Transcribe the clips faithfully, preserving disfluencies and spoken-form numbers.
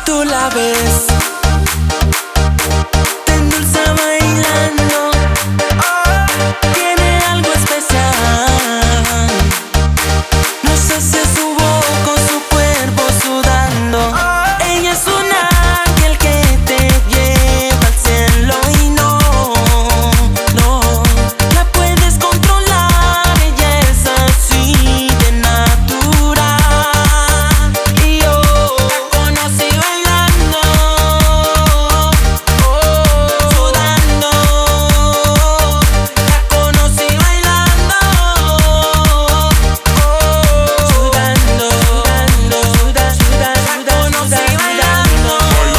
tú la ves, te endulza bailando, tiene algo especial. No sé si es su boca o su cuerpo sudando. Ella es un ángel que te lleva al cielo y no, no la puedes controlar. Ella es así de natural. Y yo la conocí bailando, oh, sudando. La conocí bailando, oh, sudando, sudando, sudando, sudando. La conocí bailando.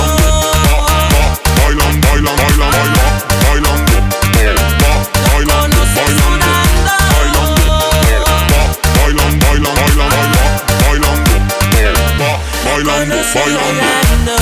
Bailan, bailan, bailan, bailan, bailando, bailan, bailando, bailan, bailan, bailan, bailando, bailando, bailando.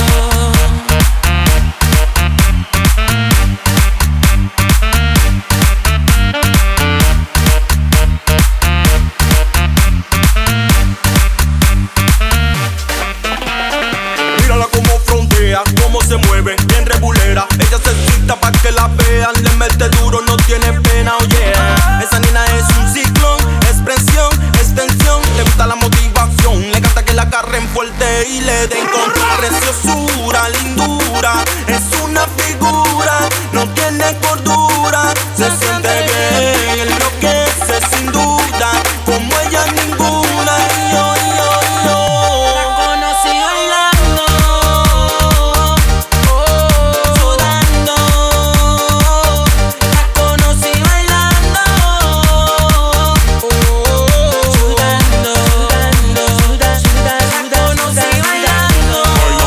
Mírala como frontea, cómo se mueve, bien regulera. Ella se cita pa' que la vean, le mete duro, no tiene pena, oh yeah. Esa nena es un ciclón, expresión, extensión. Le gusta la motivación, le encanta que la agarren fuerte y le den con preciosura, lindura. Es una figura, no tiene cordura. Se siente bien, enloquece sin duda, como ella ninguna. Y yo, y yo, y yo La conocí bailando, oh, sudando. La conocí bailando, oh, sudando, sudando, sudando, sudando. La conocí bailando,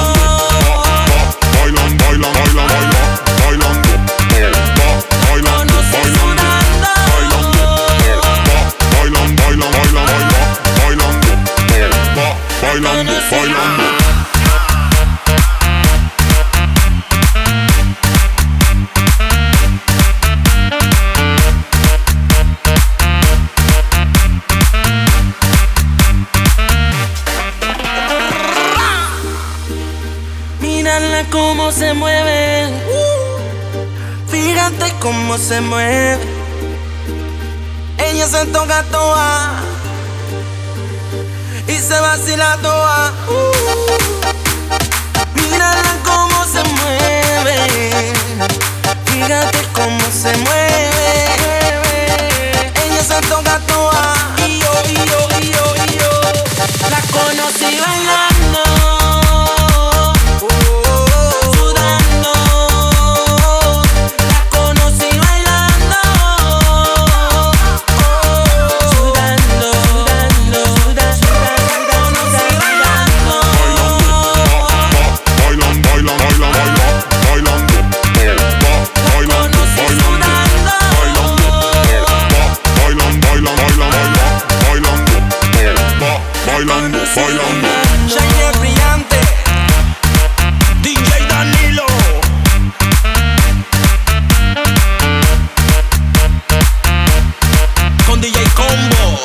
Bailan, bailan, bailan, bailan, bailando, bailan, conocí bailando, sudando. bailan, bailan, bailan, bailan, bailando, bailando, bailando. Mírala cómo se mueve, fíjate cómo se mueve. Ella se toca toa y se vacila toa. Mírala cómo se mueve, fíjate cómo se mueve. Ella se toca toa y yo, y yo, y yo, y yo la conocí bailando, sudando. La conocí bailando, sudando, sudando, sudando. La conocí bailando, Bailan, bailan, bailan, bailan, bailando, bailan, conocí bailando, sudando. bailan, bailan, bailan, bailan, bailando, bailando, bailando. Shiny es brillante, D J Danilo. Con D J Combo.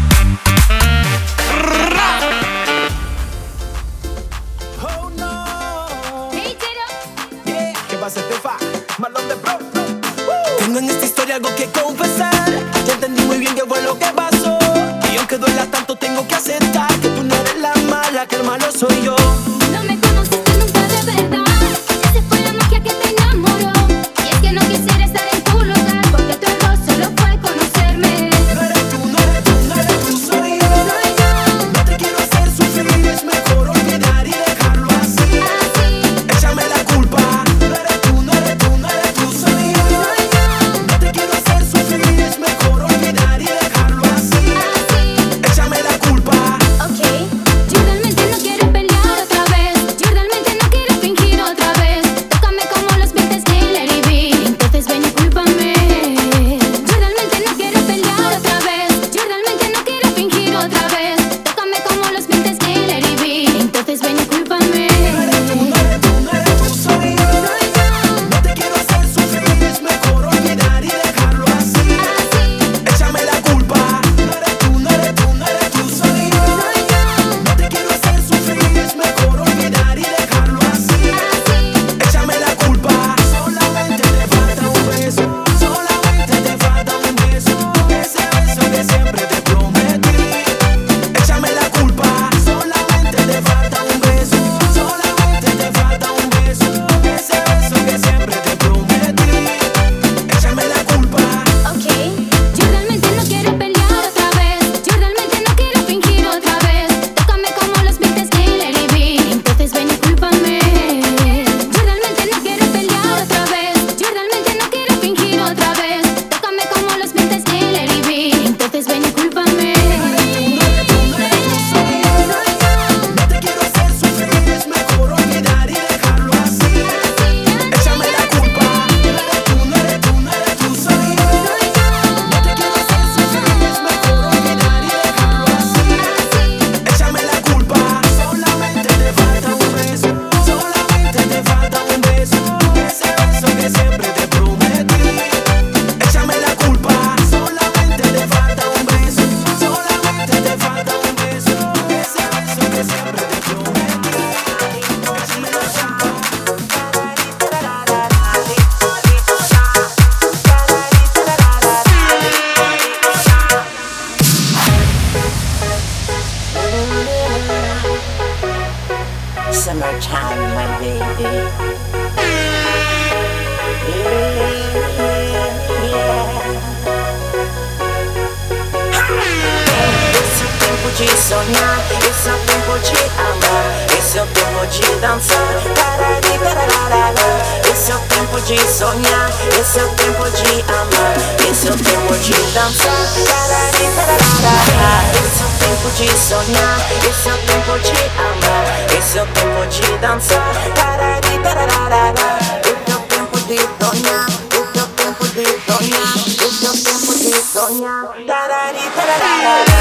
Oh no. Hey, Tito. Yeah, ¿qué pasa, Estefa? Malón de pro. Tengo en esta historia algo que confesar. Ya entendí muy bien qué fue lo que pasó. Y aunque duela tanto, tengo que aceptar que tú no eres la mala, que el malo soy yo. No me conociste nunca de verdad. Esa fue la magia que te enamoró. Y es que no quisiera estar en tu lugar, porque tu error solo fue conocerme. No eres tú, no eres tú, no eres tú, soy yo. Soy yo, No te quiero hacer sufrir, es mejor olvidar y dejarlo así. así. Échame la culpa. No eres tú, no eres tú, no eres tú, soy yo. Soy yo, No te quiero hacer sufrir, es mejor olvidar y dejarlo así. así. Échame la culpa. Ok, yo realmente no quiero pelear otra vez. summertime, my baby. Yeah, yeah. Esse é o tempo de sonhar, esse é o tempo de amar, esse é o tempo de dançar. Tarari, tararara. Esse é o tempo de sonhar, esse é o tempo de amar, esse é o tempo de dançar. Tarari, tararara. Esse é o tempo de sonhar, esse é o tempo de amar, esse é o tempo de dançar. Tarari, tararara. Esse é o tempo de sonhar, esse é o tempo de sonhar, esse é o tempo de sonhar. Tarari, tararara.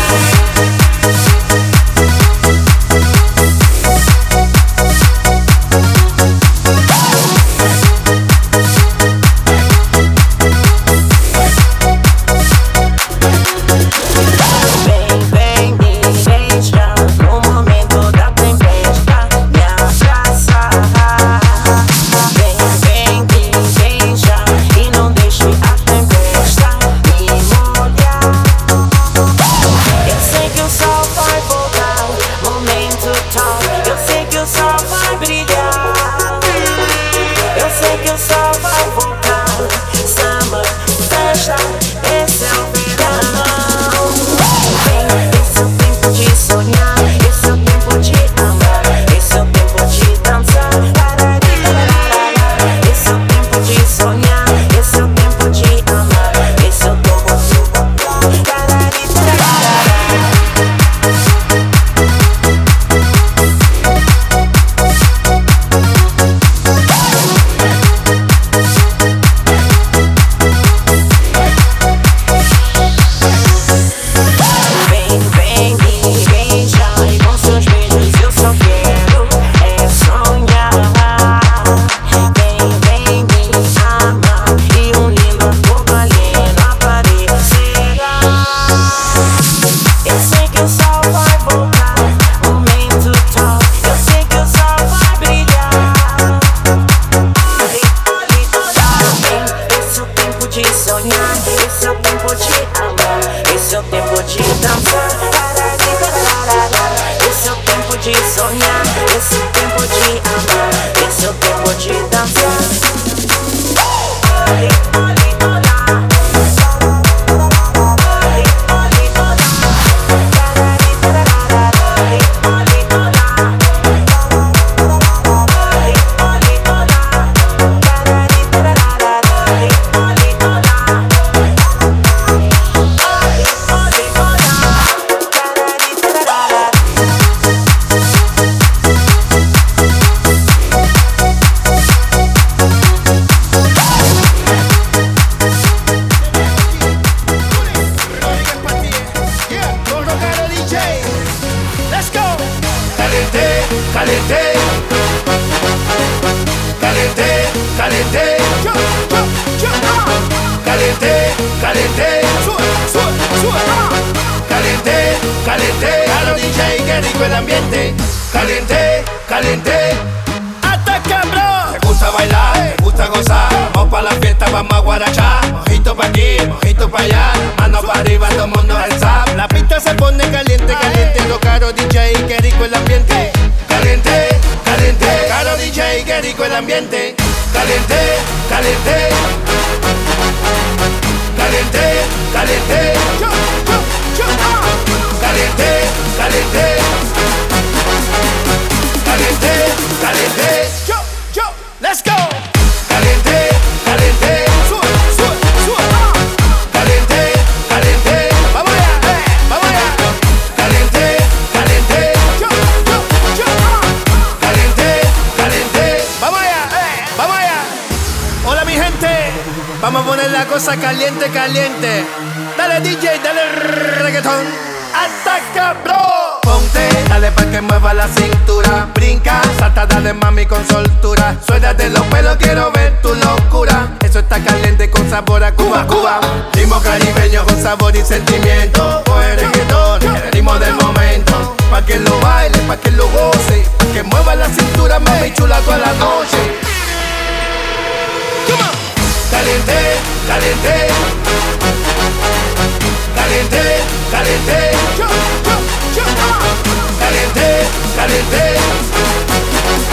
Caliente, caliente. Dale D J, dale reggaetón. Ataca, bro. Ponte, dale pa' que mueva la cintura. Brinca, salta, dale mami con soltura. Suéltate los pelos, quiero ver tu locura. Eso está caliente con sabor a Cuba, Cuba. Ritmo caribeño con sabor y sentimiento. O el reggaetón, el ritmo del momento. Pa' que lo baile, pa' que lo goce. Pa' que mueva la cintura, mami chula toda la noche. Come on. Caliente, caliente, caliente, caliente, caliente, caliente,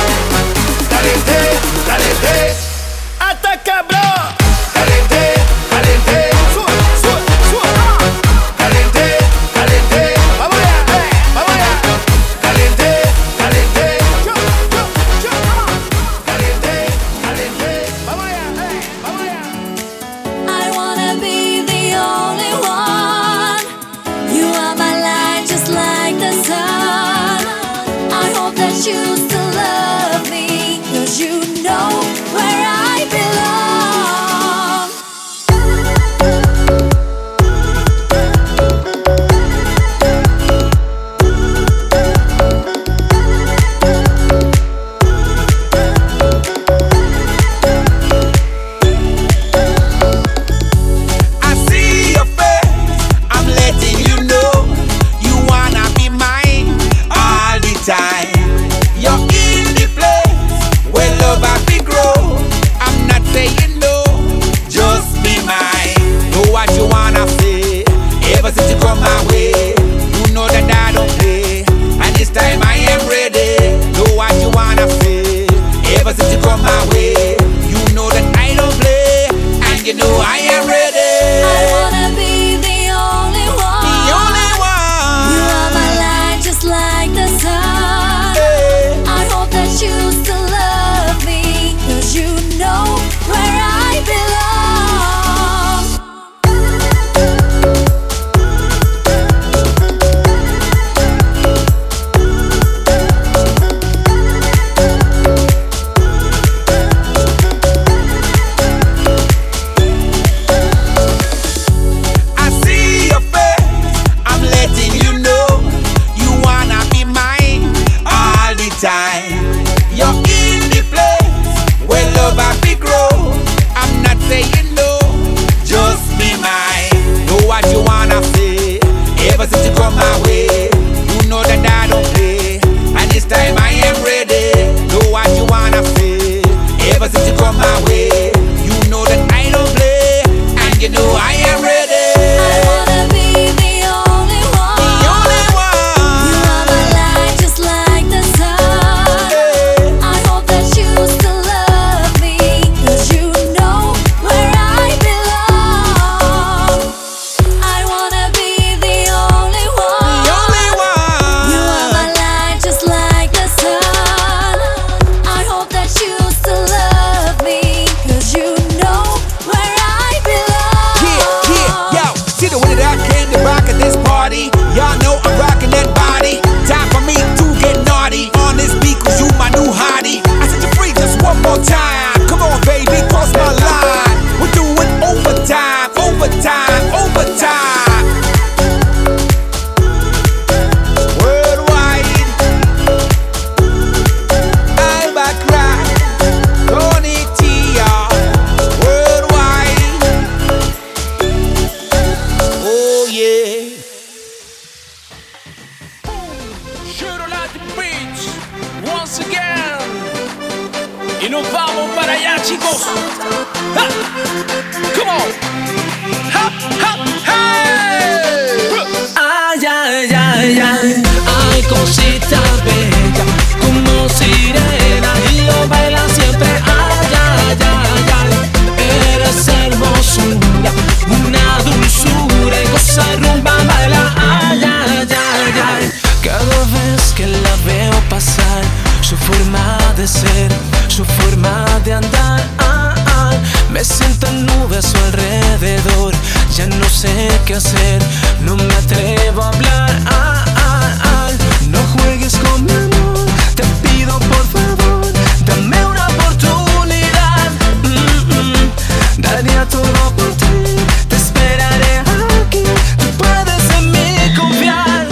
you're in the place where love happy grow. I'm not saying no, just be mine. Know what you wanna say. Ever since you come my way, you know that I don't play, and this time I am ready. Know what you wanna say. Ever since you come my way, you know that I don't play, and you know I am ready. I wanna be the only one. The only one. You are my light, just like the sun. Yeah. I hope that you still love me, 'cause you know where I belong. I wanna be the only one. The only one. You are my light, just like the sun. I hope that you still love me, 'cause you know where I belong. Yeah, yeah, yo, see the way that I came to rock at this party. Y'all know I'm rocking that body. Time for me to get naughty on this beat, 'cause you my new hottie. I set you free just one more time. Come on, baby, cross my line. We're doing overtime, overtime, overtime. Worldwide, I'm back right. Tony Tia, worldwide. Oh yeah. Shooter at the beach, once again. Y nos vamos para allá, chicos. ¡Ja! Come on. ¡Ja, ja, hey! Ay, ay, ay, ay, ay, cosita bella, como sirena y lo baila siempre. Ay, ay, ay, ay, eres hermosura, una dulzura y goza rumba, baila. Ay, ay, ay, ay, cada vez que la veo pasar, su forma de ser, su forma de andar, ah, ah, me siento en nubes a su alrededor. Ya no sé qué hacer, no me atrevo a hablar, ah, ah, ah. No juegues con mi amor, te pido por favor, dame una oportunidad. mm, mm. Daría todo por ti, te esperaré aquí, tú puedes en mí confiar.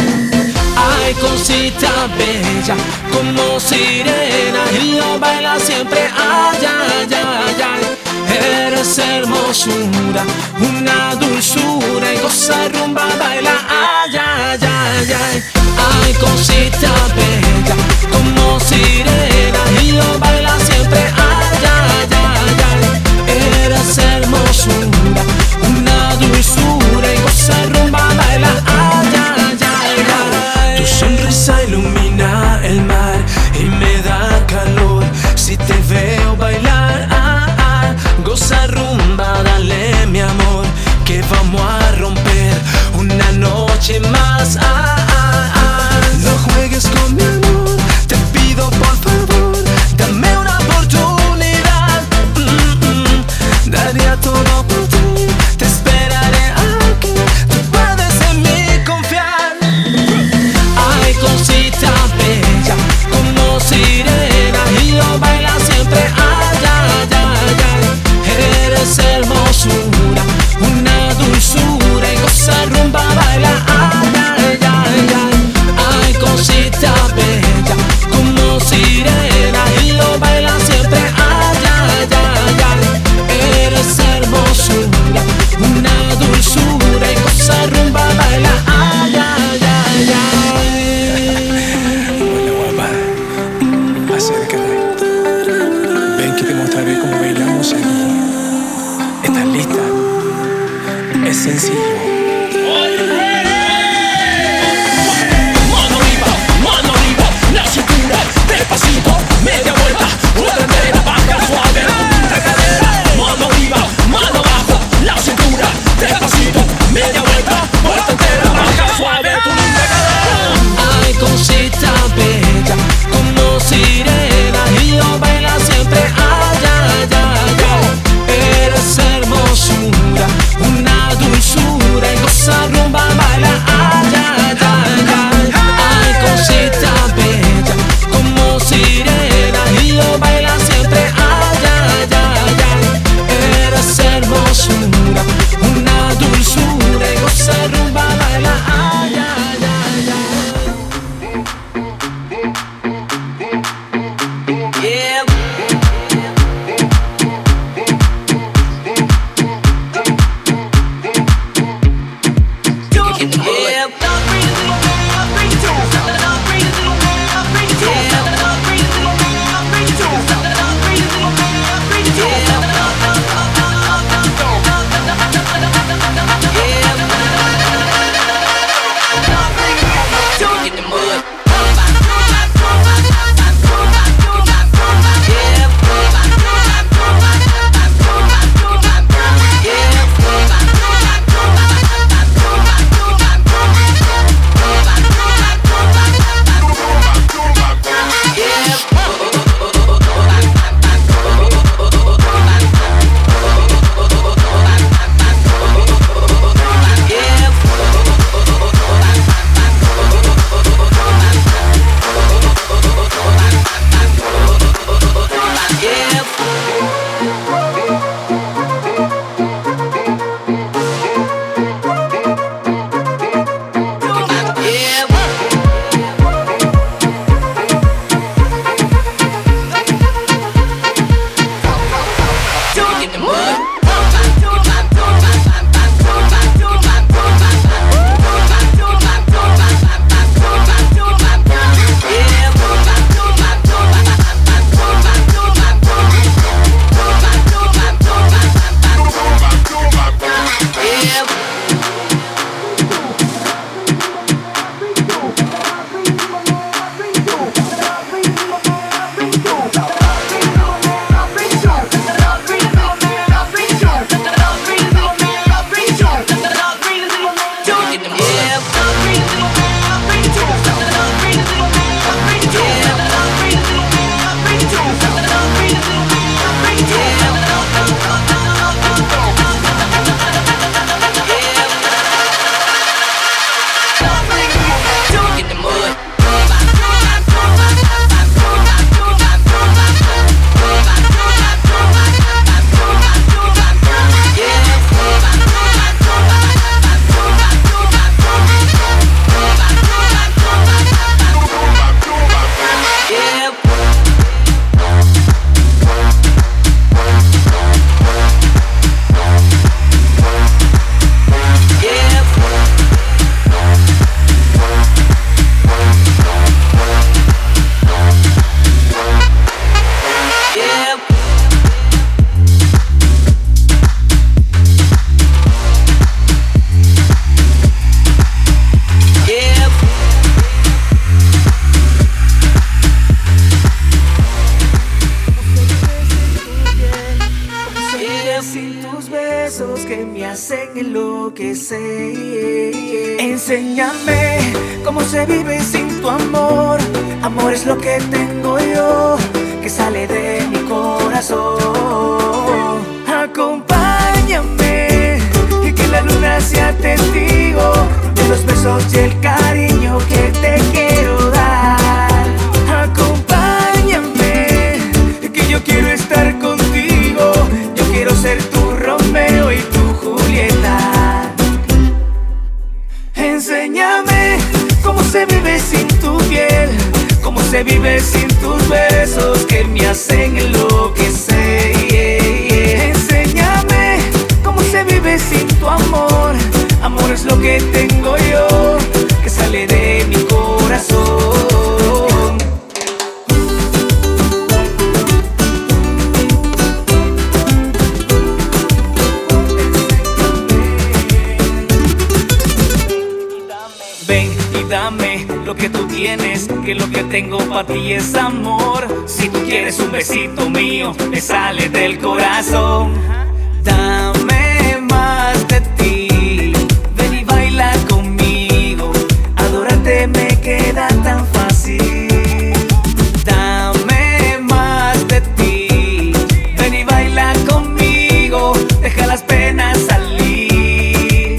Ay, cosita bella, como sirena y lo baila siempre. Ay, ay, ay, ay, eres hermosura, una dulzura y goza rumba, baila. Ay, ay, ay, ay, ay, cosita bella, como sirena y lo baila siempre. Ay, ay, ay, ay, eres hermosura, una dulzura y goza rumba, baila. Ay, ay, ay, ay, tu sonrisa ilumina el mar y me da calor si te veo bailar. Ah, ah, goza rumba, dale mi amor, que vamos a romper una noche más. Ah, ah, ah. No juegues con mi amor, te pido por favor, dame una oportunidad. Mm, mm. Daría todo por ti, te esperaré aquí, tú puedes en mí confiar. Ay, cosita bella, como sirena y lo baila siempre. Ay, ay, ay, ay, eres hermosura, una dulzura y goza rumba, baila. Ay, ay, ay, ay, ay, cosita bella, como sirena y lo baila siempre. Ay, ay, ay, ay, eres hermosura, una dulzura y goza rumba, baila. Ay, ay, ay, ay. Hola, guapa. Acércate. Ven que te mostraré cómo bailamos aquí. ¿Estás lista? Es sencillo. Mano arriba, mano arriba, la cintura, despacito, media vuelta, otra entera, baja suave, la cadera. Mano arriba, mano abajo, la cintura, despacito, media vuelta, vuelta entera, baja suave, tu linda cadera. Ay, cosita bella, como sirena y lo baila siempre. Ay, ay, ay, ay, eres hermosura, una dulzura hacen enloquecer. Enséñame cómo se vive sin tu amor. Amor es lo que tengo yo, que sale de mi corazón. Acompáñame y que la luna sea testigo de los besos y el cariño que te quiero dar. Acompáñame que yo quiero estar contigo. Yo quiero ser tu Romeo y tu Julieta. Enséñame cómo se vive sin tu piel, cómo se vive sin tus besos que me hacen enloquecer. Enséñame cómo se vive sin tu amor. Amor es lo que tengo yo, que sale de mi corazón. Ven y dame lo que tú tienes, que lo que tengo para ti es amor. Si tú quieres un besito mío, me sale del corazón. Dame más de ti, ven y baila conmigo. Adorarte me queda tan fácil. Dame más de ti, ven y baila conmigo. Deja las penas salir.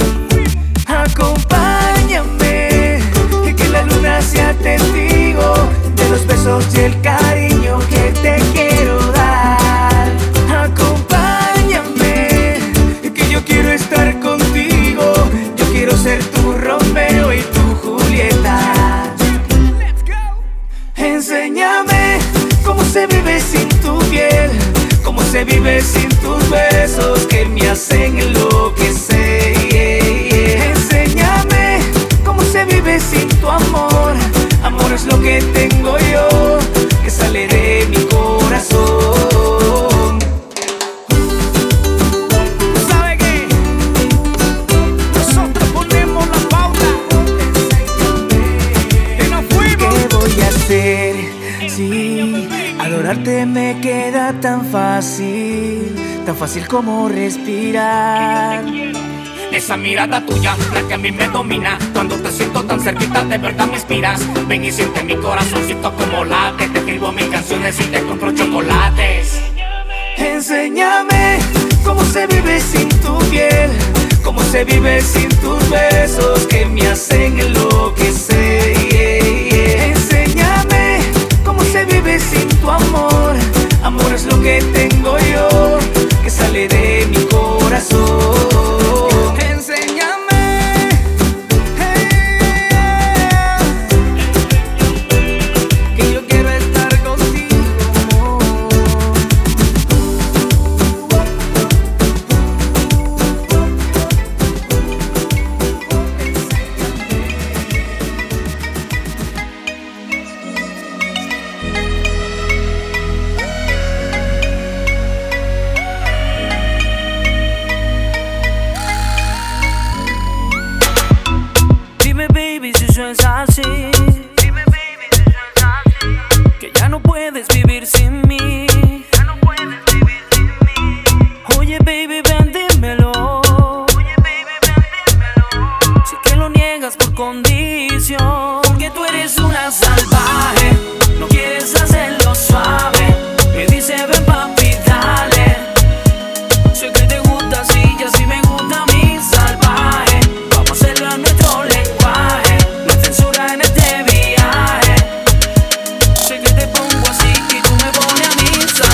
Acompáñame y que la luna sea testigo de los besos y el cariño que te quiero dar. Acompáñame que yo quiero estar contigo. Yo quiero ser tu Romeo y tu Julieta. Enséñame cómo se vive sin tu piel, cómo se vive sin tus besos que me hacen enloquecer. Enséñame cómo se vive sin tu amor. Amor es lo que tengo yo, que sale de mi corazón. ¿Sabe qué? Nosotros ponemos la pauta y nos fuimos. ¿Qué voy a hacer? Sí, adorarte me queda tan fácil, tan fácil como respirar. Esa mirada tuya, la que a mí me domina. Cuando te siento tan cerquita, de verdad me inspiras. Ven y siente mi corazoncito como late. Te escribo mis canciones y te compro chocolates. Enséñame cómo se vive sin tu piel, cómo se vive sin tus besos que me hacen enloquecer. Enséñame cómo se vive sin tu amor. Amor es lo que tengo yo, que sale de mi corazón. Que ya no puedes vivir sin mí. Oye baby, ven dímelo. Sé que lo niegas por condición, porque tú eres una salvaje. No quieres hacerlo suave. Me dice ven papi, dale. Sé que te gusta así y así me gusta a mí, salvaje. Vamos a hacerlo a nuestro lenguaje. No hay censura en este viaje. Sé que te pongo así y tú me pones a mí, salvaje.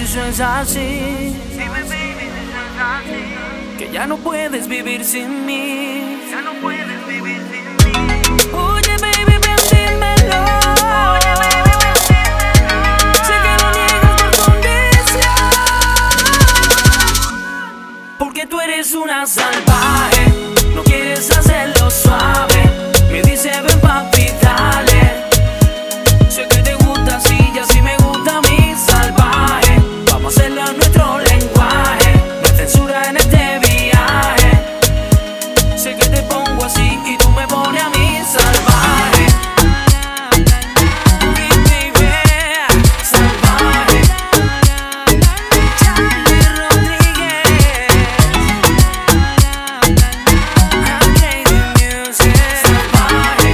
eso es así. Dime, baby, si eso es así. Que ya no puedes vivir sin mí. Ya no puedes vivir sin mí. Oye, baby, ven, dímelo. Oye, baby, ven, dímelo. Sé que lo niegas por condición, porque tú eres una salvaje. No quieres hacerlo suave. Me dice, ven, papi, dale. Sé que te gusta así y así me gusta a mí, salvaje. Vamos a hacerlo a nuestro lenguaje. No hay censura en este viaje. Sé que te pongo así y tú me pones a mí, salvaje. Baby, salvaje. Charlie Rodríguez. Okay, the music. Salvaje.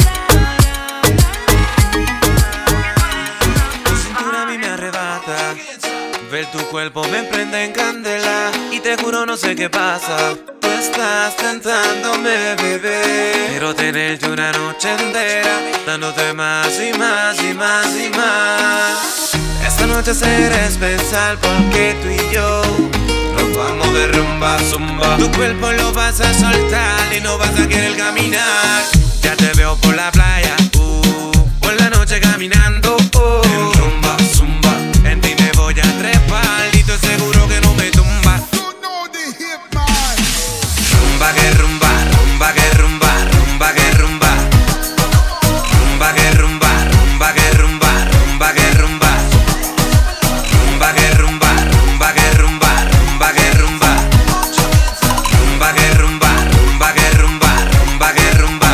Tu cintura a mí me arrebata. Ver tu cuerpo me prende en candela. Y te juro no sé qué pasa. Tú estás tentándome, bebé. Quiero tenerte una noche entera, dándote más y más y más y más. Esta noche será especial porque tú y yo nos vamos de rumba a zumba. Tu cuerpo lo vas a soltar y no vas a querer caminar. Ya te veo por la playa, uh, por la noche caminando, uh, en rumba, zumba. En ti me voy a trepar y estoy seguro que no me tumba. Rumba que rumba, rumba que rumba, rumba que rumba. Rumba que rumba, rumba que rumba, rumba que rumba. Rumba que rumba, rumba que rumba, rumba que rumba. Rumba que rumba, rumba que rumba, rumba que rumba.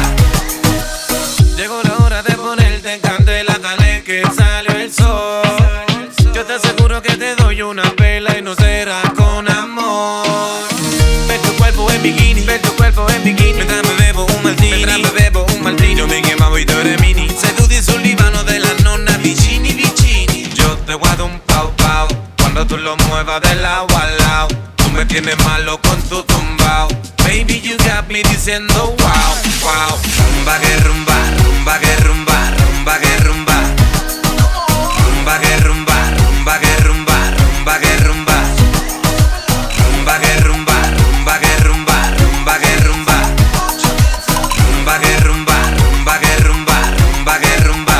Llegó la hora de ponerte en candela, dale que salió el sol. Yo te aseguro que te doy una vela y no será con amor. Ver tu cuerpo en bikini, ver tu cuerpo en bikini. Mientras me bebo un martini, mientras me bebo un martini. Yo me quemaba y tú eres mini. Se tú dices un libano de la nonna vicini, vicini. Yo te guardo un pau pau cuando tú lo muevas de lado a lado. Tú me tienes malo con tu tumbao. Baby, you got me diciendo wow, wow. Rumba que rumba, rumba que rumba, rumba que rumba. Rumba que rumba, rumba que rumba, rumba que rumba. Rumba que rumba, rumba que rumba, rumba que rumba. Rumba que rumba, rumba que rumba, rumba que rumba.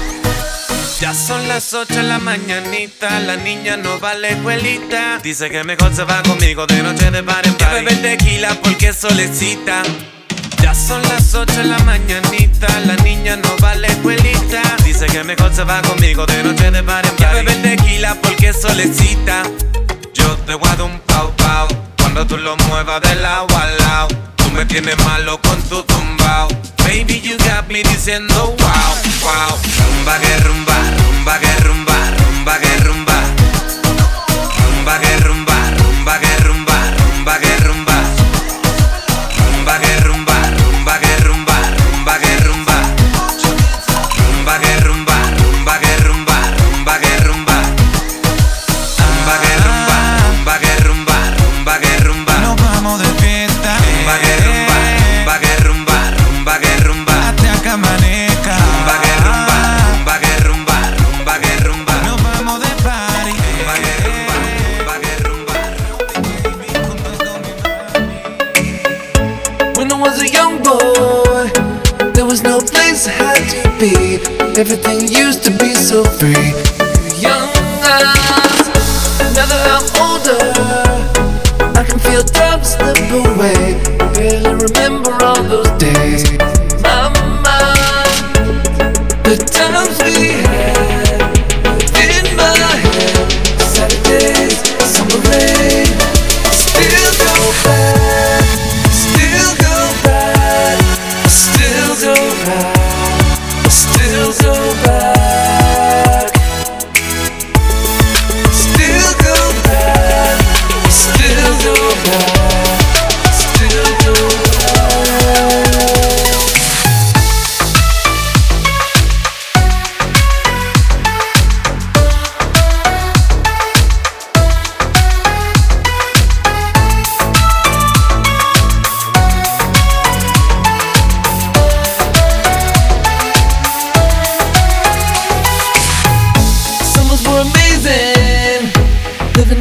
Ya son las ocho de la mañanita, la niña no va a la escuelita. Dice que mejor se va conmigo de noche de bar en bar. Que bebe tequila porque es solecita. Ya son las ocho de la mañanita, la niña no va a la escuelita. Dice que mejor se va conmigo de noche de bar en bar. Que bebe tequila porque es solecita. Yo te guardo un pau pau cuando tú lo muevas de lado a lado. Tú me tienes malo con tu tumbao. Baby, you got me diciendo wow, wow. Rumba que rumba, rumba que rumba, rumba que rumba. Rumba que rumba, rumba que rumba, rumba que rumba. Rumba que rumba, rumba que rumba, rumba que rumba. Rumba que rumba, rumba que rumba, rumba que rumba. Rumba que rumba, rumba que rumba, rumba que rumba. Nos vamos de fiesta. Rumba que rumba, rumba que rumba, rumba que rumba. Hasta que amanezca. Rumba que rumba, rumba que rumba, rumba que rumba. Nos vamos de party. Rumba que rumba, rumba que rumba. When I was a young boy, there was no place I had to be. Everything used to be so free. Young eyes, now that I'm older, I can feel time slip away. Barely remember all those days. Mama, the times we had in my head. Saturdays, summer rain, still go back, still go back, still go back, still go back, still go back, still go back, still go back.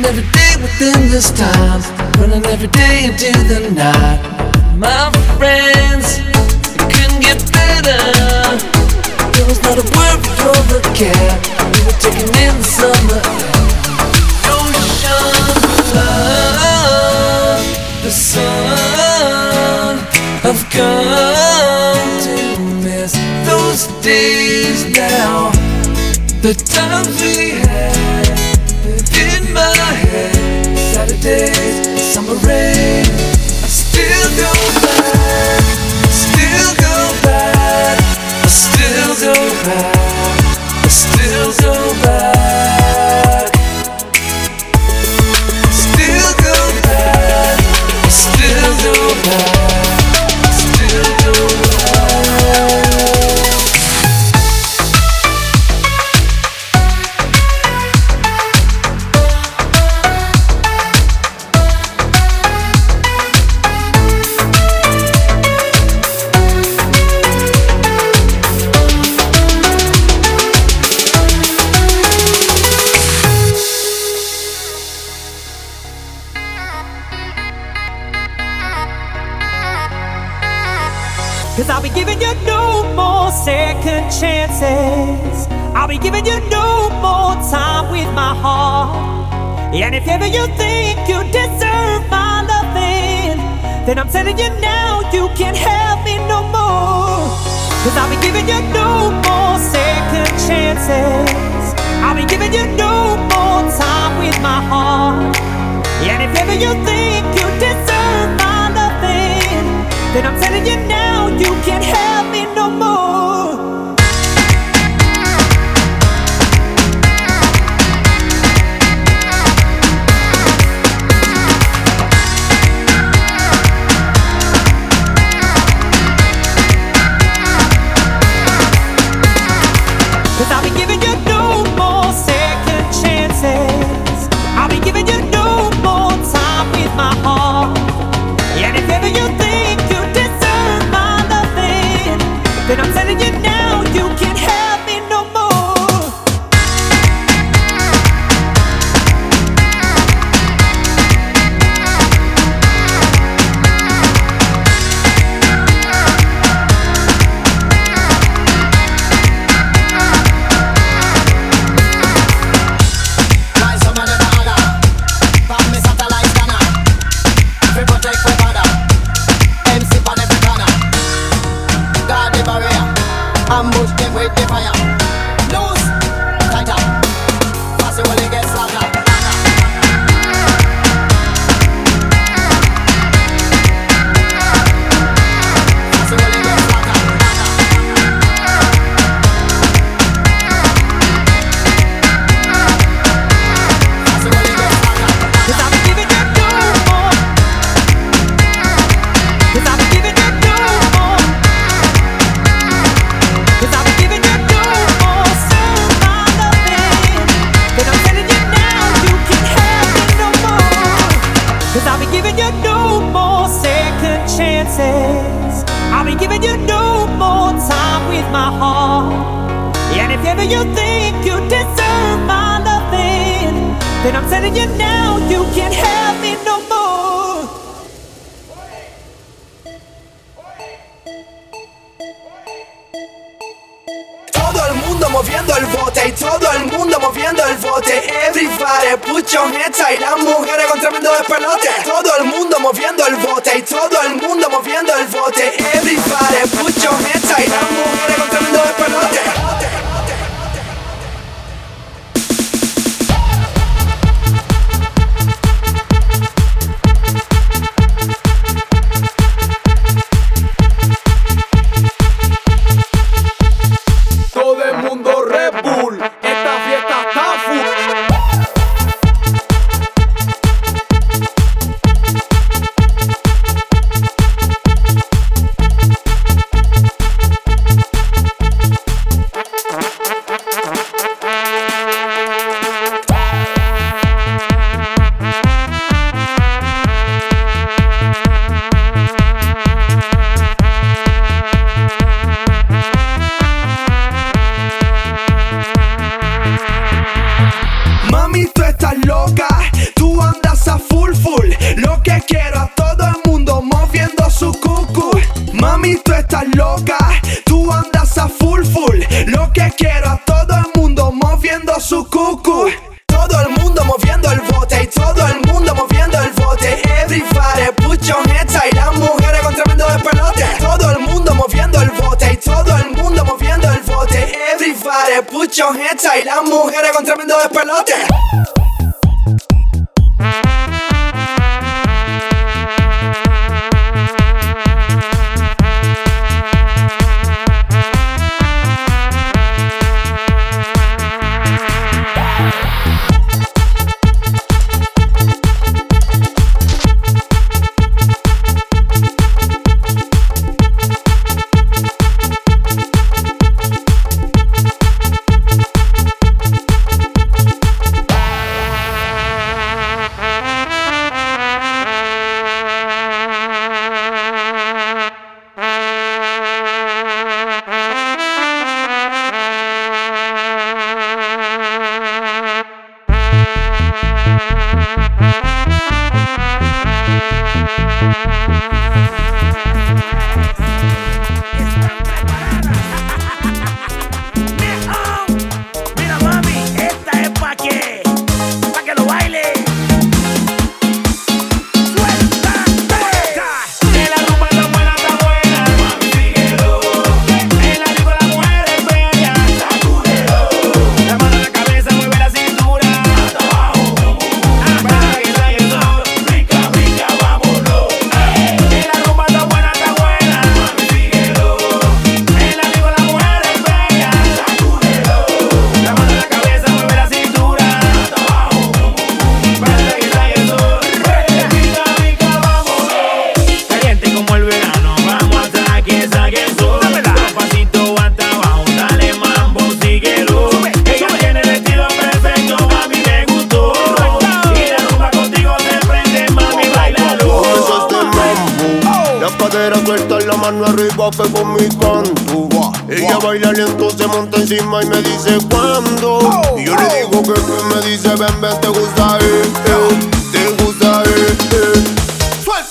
every day within this time, running every day into the night. My friends, it couldn't get better. There was not a worry or a care. We were taking in the summer air. Ocean love, the sun. I've come to miss those days now. The times we had in my head. Saturdays, summer rain. I still go back, still go back, I still go back, I still go back, still go back, still go back, still go back. Cause I'll be giving you no more second chances. I'll be giving you no more time with my heart. And if ever you think you deserve my loving, then I'm telling you now, you can't have me no more. Cause I'll be giving you no more second chances. I'll be giving you no more time with my heart. And if ever you think you deserve my loving, then I'm telling you now, you can't have me no more. Cause I'll be giving you no more second chances. I'll be giving you no more time with my heart. And if ever you think you deserve my loving, then I'm telling you now, you can't have me no more. Why some of them bother? From me satellite scanner, we protect we border. M C on every corner. Guard the barrier, ambush them with the fire. Loose, tighter, fast when they get slaughtered. Fast when they get slaughtered. Fast when they get slaughtered. Cause I'll be giving you no more. Cause I'll be giving you no more. Cause I'll be giving you no more. Serve my loving. Then I'm telling you now, you can't have me no more. Cause I'll be giving you no more second chances. I'll be giving you no more time with my heart. And if ever you think you deserve my loving, then I'm telling you now, you can't have me no more. Todo el mundo moviendo el bote y todo el mundo moviendo el bote. Everybody put your hands high. Las mujeres con tremendo despelote. Todo el mundo moviendo el bote y todo el mundo moviendo el bote. Everybody put your hands high. Las mujeres con tremendo despelote. Todo el mundo Red Bull, esta fiesta está full. Mami, tú estás loca, tú your hands high. Las mujeres con tremendo despelote. que con mi canto. Ella baila lento, se monta encima y me dice cuándo. Y yo le digo que sí, me dice ven, ven, te gusta, eh, eh, te gusta, eh, eh. Suelto.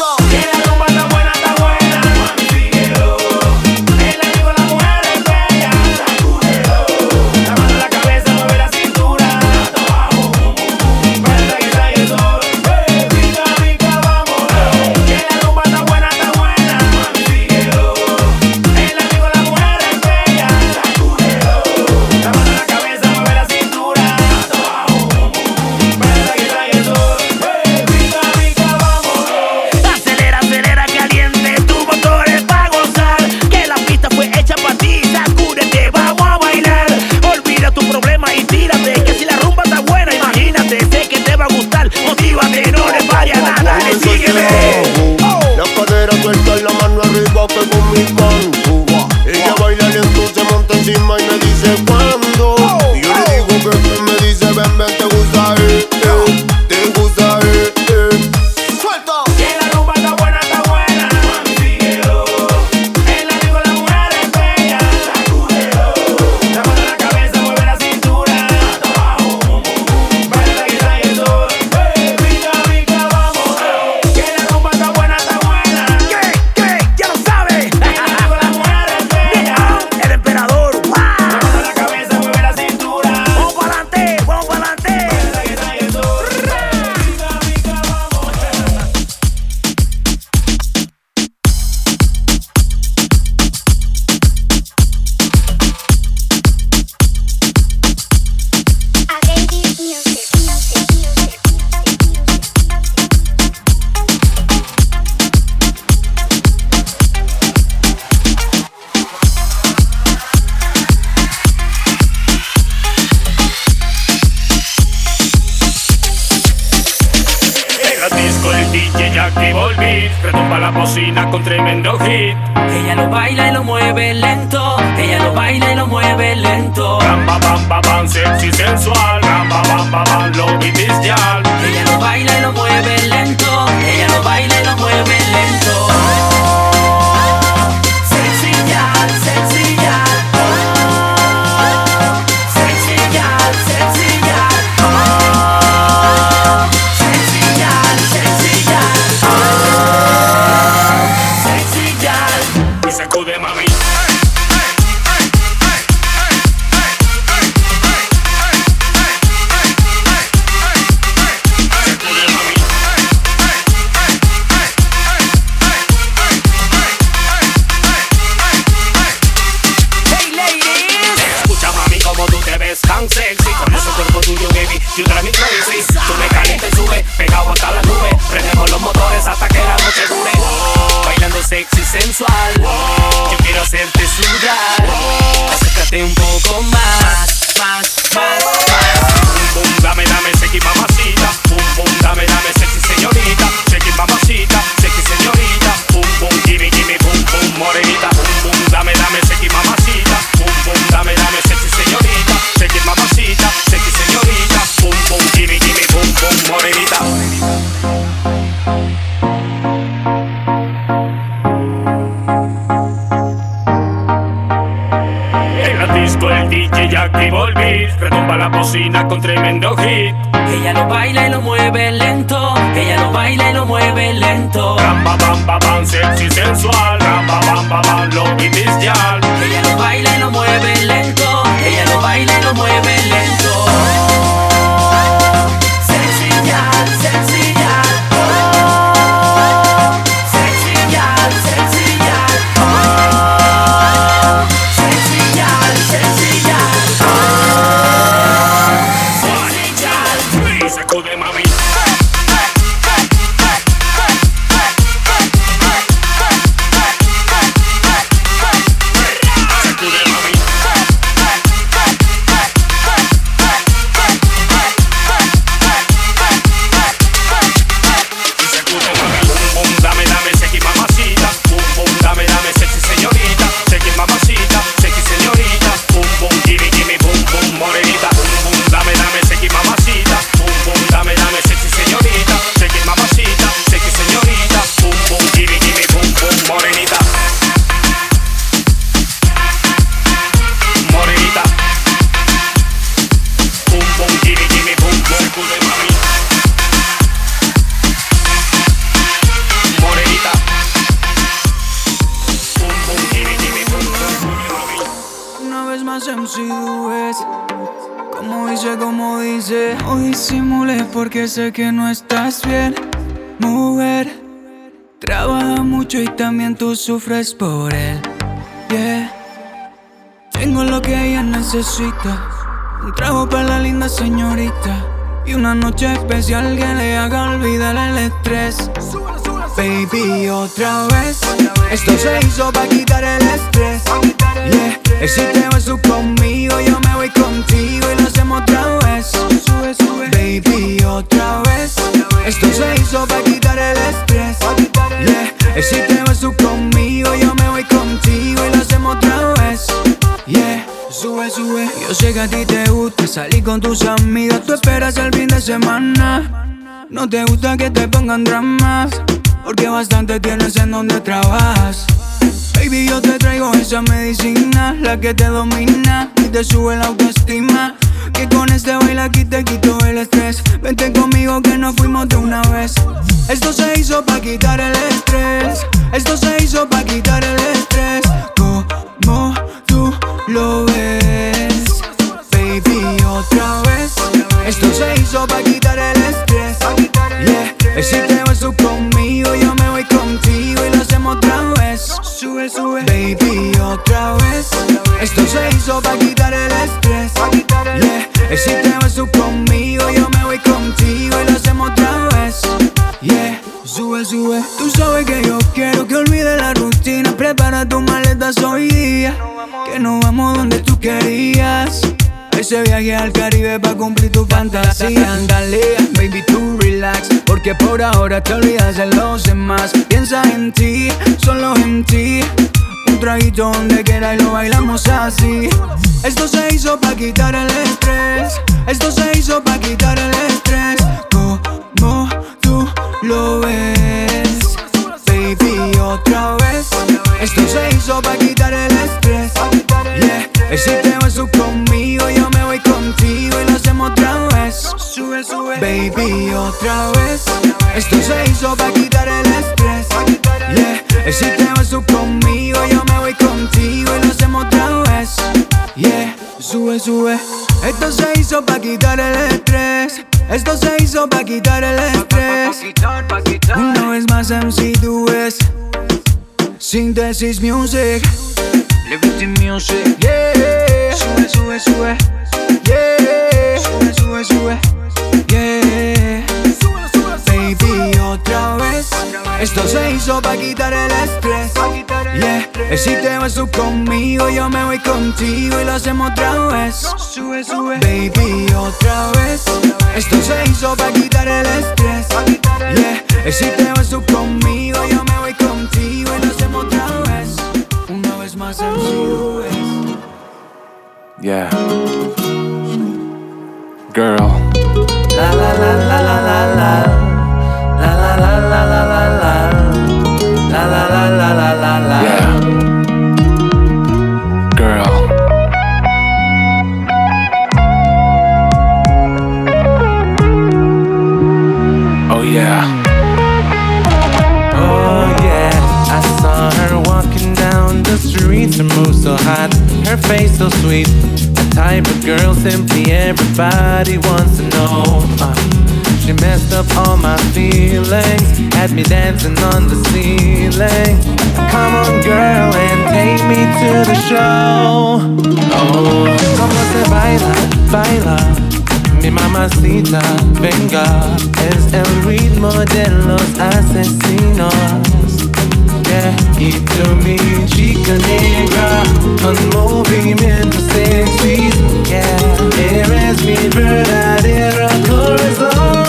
Retumba la bocina con tremendo hit. Ella lo baila y lo mueve lento. Ella lo baila y lo mueve lento. Ramba, bam, bam, bam, sexy, sensual. Ramba, bam, bam, bam, lo bestial. Ella lo baila y lo mueve lento. Ella lo baila y lo mueve lento. Sexy gal, sexy gal. Sexy gal, sexy gal. Sexy gal, sexy gal. Sexy gal. Y sacude, mami. tan sexy. Con ese cuerpo tuyo, baby, you drive me crazy. Tú me calientas y sube, pegado hasta la nube. Prendemos los motores hasta que la noche dure. Bailando sexy, sensual. Yo quiero hacerte sudar. Acércate un poco más, más, más, más. Boom, boom, dame, dame, sexy mamacita. Boom, boom, dame, dame, sexy señorita. Sexy mamacita, sexy señorita. Boom, boom, gimme, gimme, boom, boom, morenita. Boom, boom, dame, dame, sexy mamacita. Boom, boom, dame, dame, sexy señorita. Sexy mamacita, sexy señorita. Boom, boom, gimme, gimme, boom, boom, morenita. En la disco el D J ya activó el beat. Retumba la bocina con tremendo hit. Ella lo baila y lo mueve lento. Ella lo baila y lo mueve lento. Ramba, bam, bam, bam, sexy, sensual. Ramba, bam, bam, bam, lo que bestial. Ella lo baila y lo mueve lento. Ella lo baila y lo mueve lento. Sexy gal, sexy gal. Oh, sexy gal, sexy gal. Oh, sexy gal, sexy gal. Oh, sexy gal. Y sacude, mami. Porque sé que no estás bien, mujer. Trabaja mucho y también tú sufres por él, yeah. Tengo lo que ella necesita. Un trago para la linda señorita y una noche especial que le haga olvidar el estrés. Baby, otra vez. Esto se hizo pa' quitar el estrés, yeah. Y si te vas tú conmigo, yo me voy contigo y lo hacemos otra vez. Sube, sube. Baby, otra vez. Esto se hizo pa' quitar el estrés, yeah. Y si te vas tú conmigo, yo me voy contigo y lo hacemos otra vez, yeah. Sube, sube. Yo sé que a ti te gusta salir con tus amigas. Tú esperas el fin de semana. No te gusta que te pongan dramas, porque bastante tienes en donde trabajas. Baby, yo te traigo esa medicina, la que te domina y te sube la autoestima. Que con este baile aquí te quito el estrés. Vente conmigo que nos fuimos de una vez. Esto se hizo pa' quitar el estrés. Esto se hizo pa' quitar el estrés. Como tú lo ves, baby, otra vez. Esto se hizo pa' quitar el estrés, yeah. Y si te vas tú conmigo, yo me voy contigo y lo hacemos otra vez. Sube, sube. Baby, otra vez. Esto se hizo pa' quitar el estrés, yeah. Y si te vas tú conmigo, yo me voy contigo y lo hacemos otra vez, yeah. Sube, sube. Tú sabes que yo quiero que olvides la rutina. Prepara tus maletas hoy día, que nos vamos donde tú querías. Ese viaje al Caribe pa' cumplir tu fantasía. Ándale, baby, tú relax, porque por ahora te olvidas de los demás. Piensa en ti, solo en ti. Un traguito donde quiera y lo bailamos así. Esto se hizo pa' quitar el estrés. Esto se hizo pa' quitar el estrés. Como tú lo ves, baby, otra vez. Esto se hizo pa' quitar el estrés, yeah. Y si te vas tú conmigo, yo me voy contigo y lo hacemos otra vez. Sube, sube. Baby, otra vez. Esto se hizo pa' quitar el estrés, yeah. Y si te vas tú conmigo, yo me voy contigo y lo hacemos otra vez, yeah. Sube, sube. Esto se hizo pa' quitar el estrés. Esto se hizo pa' quitar el estrés. Una vez más M C Dues, Synthesis Music, Liberty Music, yeah. Sube, sube, sube, yeah. sube. Yeah, baby, otra vez. Esto se hizo pa' quitar el estrés. Yeah, si te vas tú conmigo, yo me voy contigo y lo hacemos otra vez. Sube, sube, baby, otra vez. Esto se hizo pa' quitar el estrés. Yeah, si te vas tú conmigo, yo me voy contigo y lo hacemos otra vez. Una vez más en su vez. Yeah, girl. La la la la la la la. La la la la la la la. La la la la la la la. Yeah, girl. Oh yeah. Oh yeah, I saw her walking down the street. Her moves so hot, her face so sweet. The type of girl simply everybody wants to know. uh, She messed up all my feelings, had me dancing on the ceiling. Come on girl and take me to the show. Oh, como se baila, baila. Mi mamacita, venga. Es el ritmo de los asesinos. Yeah, y tú mi chica negra, con movimientos sexy. Yeah, eres mi verdadero corazón.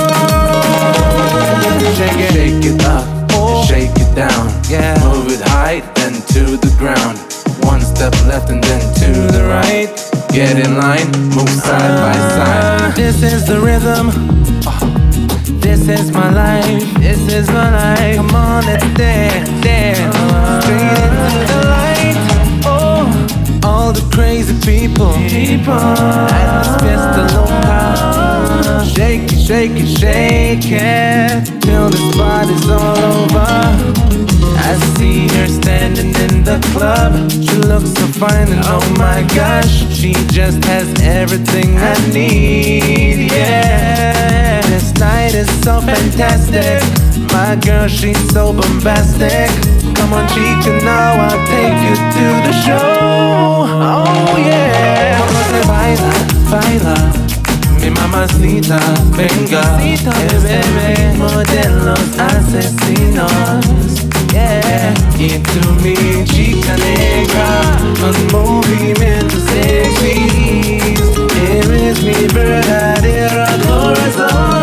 Shake it, shake it up, oh. Shake it down. Yeah, move it high, then to the ground. One step left and then to the right. Get in line, move side uh, by side. This is the rhythm. Uh, this is my life. This is my life. Come on, let's dance, dance. Uh, Straight into the light. Oh, all the crazy people. People at this fiesta loca. Shake it, shake it, shake it till this body's all over. I see her standing in the club. She looks so fine and oh my gosh, she just has everything I need. Yeah, this night is so fantastic. My girl, she's so bombastic. Come on, chica, now I'll take you to the show. Oh yeah, como se baila, baila. Mi mamacita, venga. Es el ritmo de los asesinos. Yeah, y tú mi chica negra, con movimientos sexy. Eres mi verdadero corazón.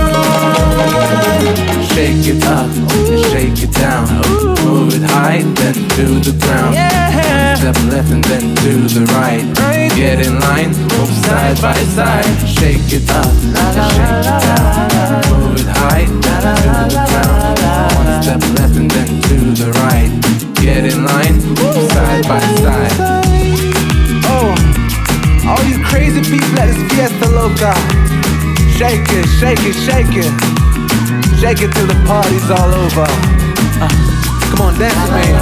Shake it up, shake it down. Move it high, then to the ground. Step left and then to the right. Get in line, move side by side. Shake it up, shake it down. Move it high, then to the ground. One step left and then to the right. Get in line, move side by side. Oh, all you crazy people at this fiesta loca. Shake it, shake it, shake it. Shake it till the party's all over. Uh, come on, dance with me.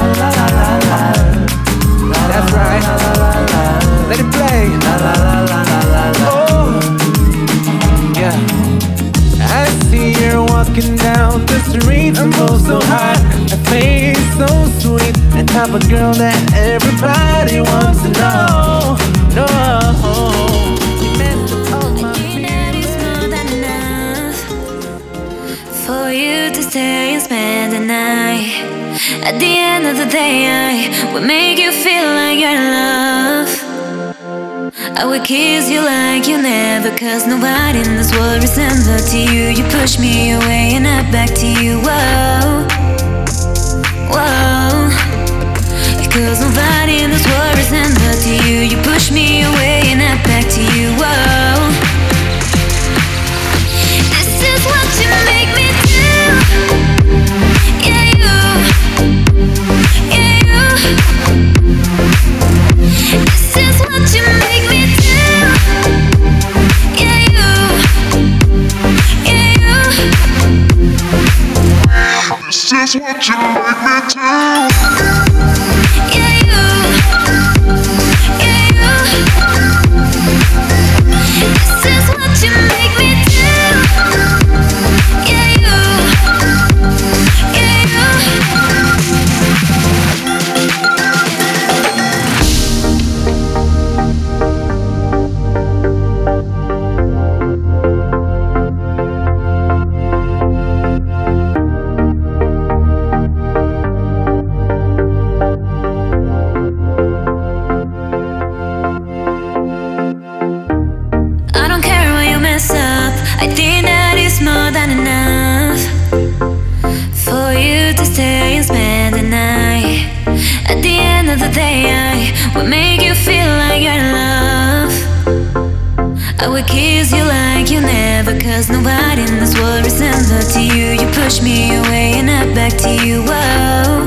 That's right. Let it play. Oh, yeah. I see her walking down the street. I'm oh so hot, her face so sweet. The type of girl that everybody wants to know. No. For you to stay and spend the night. At the end of the day, I will make you feel like you're in love. I will kiss you like you never, cause nobody in this world resembles to you. You push me away and I back to you. Whoa, whoa. Cause nobody in this world resembles to you. You push me away and I back to you. Whoa. This is what you make me do. Yeah, you. Yeah, you. This is what you make me do. Yeah, you. Yeah, you. This is what you make me do. Yeah, you. Yeah, you. This is what you make me do. Yeah, you. Yeah, you. mess up, I think that it's more than enough for you to stay and spend the night. At the end of the day, I will make you feel like you're in love. I will kiss you like you never, cause nobody in this world resembles to you. You push me away and I back to you. Whoa,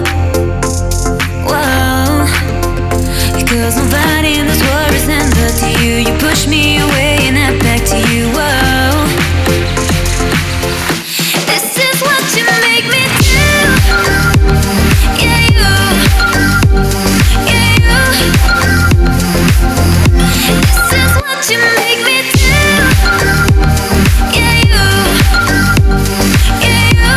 whoa. Cause nobody in this world resembles to you. You push me away and I back to you. Whoa. This is what you make me do. Yeah, you. Yeah, you. This is what you make me do. Yeah, you. Yeah, you.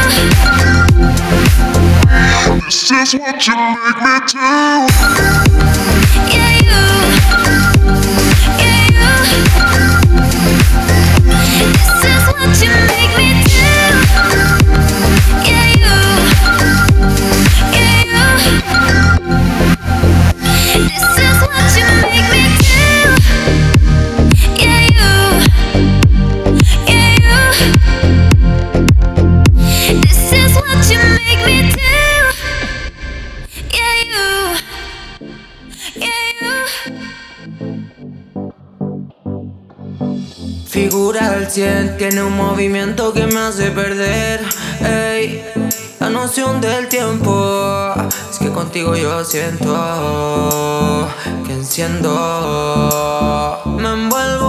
This is what you make me do. Yeah, you. Yeah, you. This is what you make me do. Yeah, you. Yeah, you. This is what you make me do. Yeah, you. Yeah, you. This is what you make me do. Yeah, you. Figura al cien, tiene un movimiento que me hace perder, ey, la noción del tiempo. Es que contigo yo siento que enciendo, me envuelvo.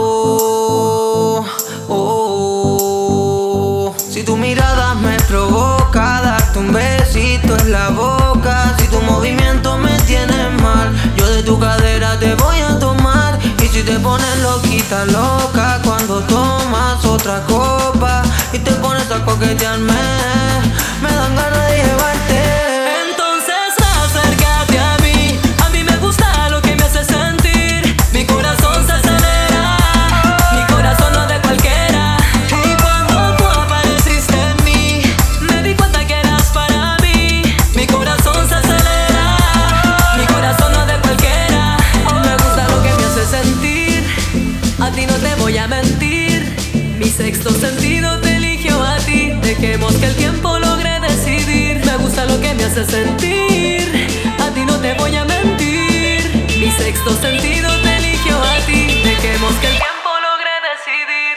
Oh, oh. Si tu mirada me provoca, darte un besito en la boca. Si tu movimiento me tiene mal, yo de tu cadera te voy a tomar. Y si te pones loquita, loca, cuando tomas otra copa y te pones a coquetearme, me dan ganas de llevarte. Entonces acércate a mí, a mí me gusta lo que me hace sentir. Mi corazón se acelera, mi corazón no es de cualquiera. Y cuando tú apareciste en mí, me di cuenta que eras para mí. Mi corazón se acelera, mi corazón no es de cualquiera. Me gusta lo que me hace sentir, a ti no te voy a mentir. Mi sexto sentido te eligió a ti. Dejemos que el tiempo logre decidir. Me gusta lo que me hace sentir, a ti no te voy a mentir. Mi sexto sentido te eligió a ti. Dejemos que el tiempo logre decidir.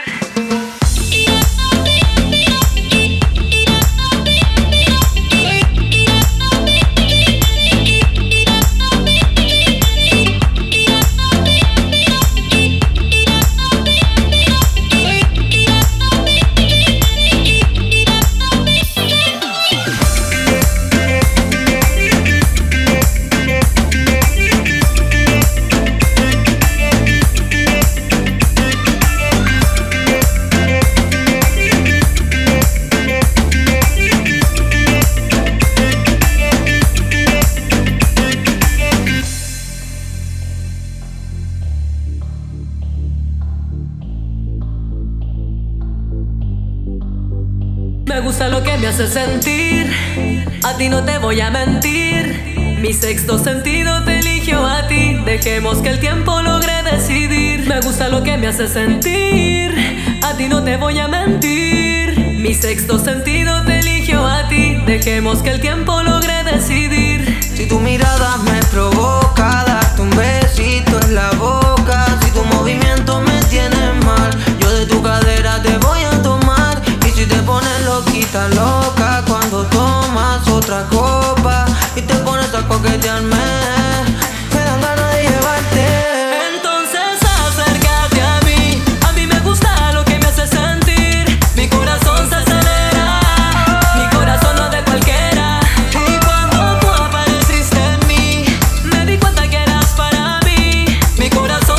Me gusta lo que me hace sentir, a ti no te voy a mentir. Mi sexto sentido te eligió a ti. Dejemos que el tiempo logre decidir. Me gusta lo que me hace sentir, a ti no te voy a mentir. Mi sexto sentido te eligió a ti. Dejemos que el tiempo logre decidir. Si tu mirada me provoca, darte un besito en la boca. Si tu movimiento me tiene mal, yo de tu cadera te voy a tomar. Y si te pones loquita, loca, cuando tomas otra copa y te pones a coquetearme, me dan ganas de llevarte. Entonces acércate a mí, a mí me gusta lo que me hace sentir. Mi corazón se acelera, mi corazón no es de cualquiera. Y cuando tú apareciste en mí, me di cuenta que eras para mí. Mi corazón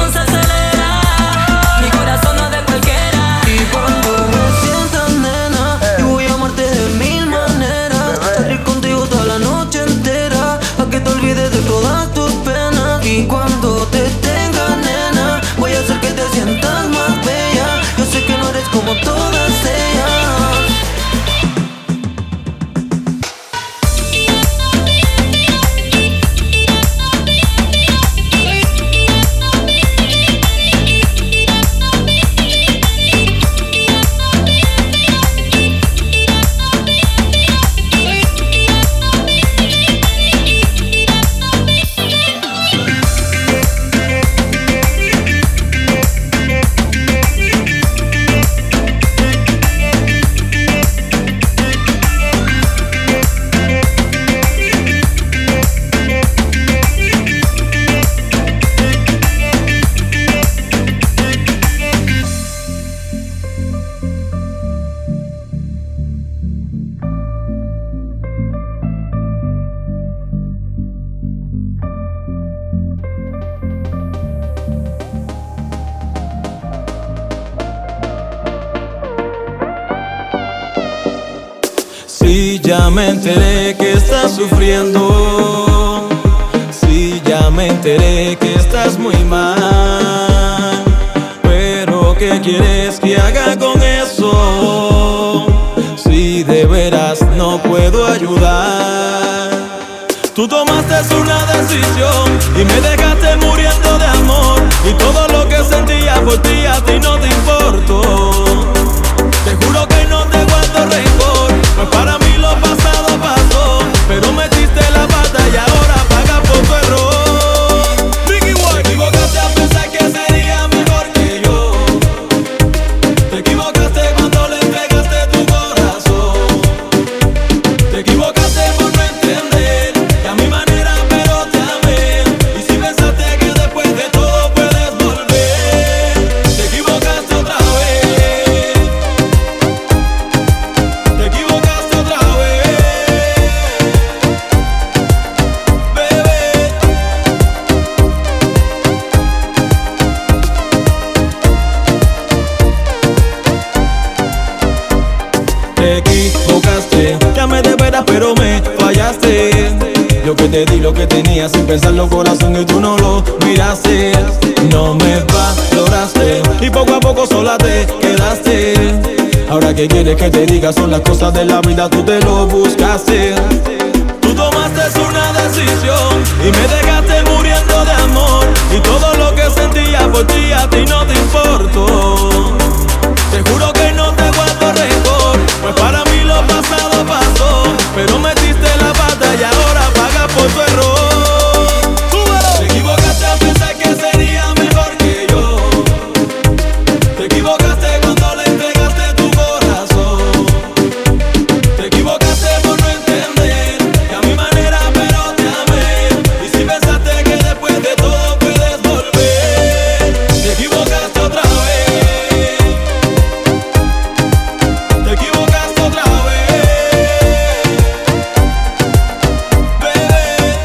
ya me enteré que estás sufriendo. Sí, ya me enteré que estás muy mal. Pero ¿qué quieres que haga con eso? Si de veras no puedo ayudar. Tú tomaste una decisión y me dejaste muriendo de amor. Y todo lo que sentía por ti a ti no te importó. Te juro que no te guardo rencor, pues para mí lo pasado pasó. Pero metiste la pata y ahora pagas por tu error. Ricky Boy, te equivocaste a pensar que sería mejor que yo. Te equivocaste cuando le entregaste tu corazón. Te equivocaste por no entender que a mi manera pero te amé. Y si pensaste que después de todo puedes volver, te equivocaste otra vez. Te equivocaste otra vez, bebé. Te equivocaste, llamé de veras pero me fallaste. Lo que te di, lo que tenía sin pensarlo corazón y tú no lo miraste. No me valoraste y poco a poco sola te quedaste. Ahora que quieres que te diga son las cosas de la vida, tú te lo buscaste. Tú tomaste una decisión y me dejaste muriendo de amor. Y todo lo que sentía por ti a ti no te importó. Te juro que no te guardo rencor, pues para mí lo pasado pasó. Pero metiste la pata y ahora pagas por tu error. ¡Súbelo! Te equivocaste a pensar que sería mejor que yo. Te equivocaste cuando le entregaste tu corazón. Te equivocaste por no entender que a mi manera pero te amé. Y si pensaste que después de todo puedes volver, te equivocaste otra vez. Te equivocaste otra vez, bebé.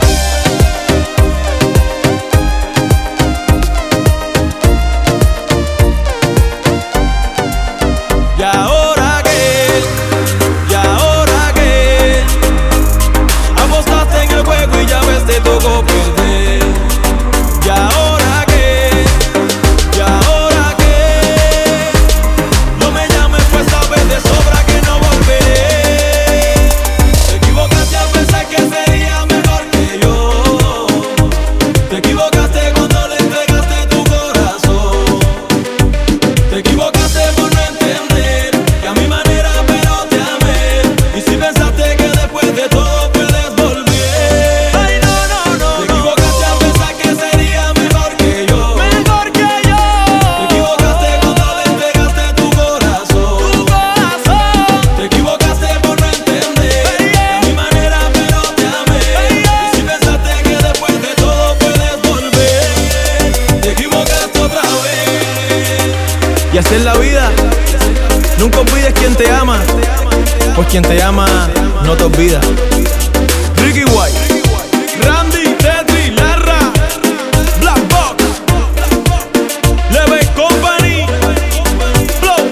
Y ahora que, y ahora que apostaste en el juego y ya ves te tocó perder. Y ahora que, y ahora que no me llames pues sabes de sobra que no volveré. Te equivocaste a pensar que sería mejor que yo. Te equivocaste cuando le entregaste tu corazón. Te equivocaste por no entender que a mi manera pero te amé. Y si pensaste que después de todo puedes volver, ay no, no, no, te equivocaste a pensar que sería mejor que yo. Mejor que yo. Te equivocaste cuando le entregaste tu corazón. Tu corazón. Te equivocaste por no entender que a mi manera pero te amé. Y si pensaste que después de todo puedes volver, te equivocaste otra vez. Y así es la vida, nunca olvides quien te ama, pues quien te ama no te olvida. Ricky White, Randy, Tetri, Larra, Black Box, Leve Company, Flow.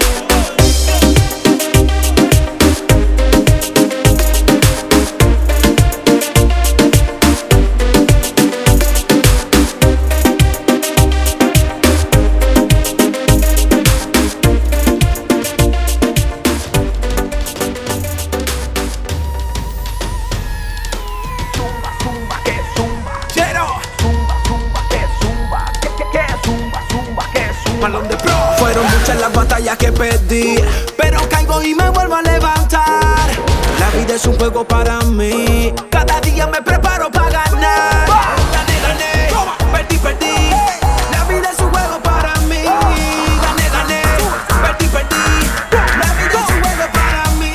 Fueron muchas las batallas que perdí, pero caigo y me vuelvo a levantar. La vida es un juego para mí, cada día me preparo para ganar. Gané, gané, perdí, perdí. La vida es un juego para mí. Gané, gané, perdí, perdí. La vida es un juego para mí.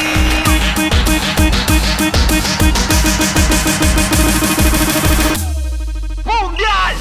Mundial.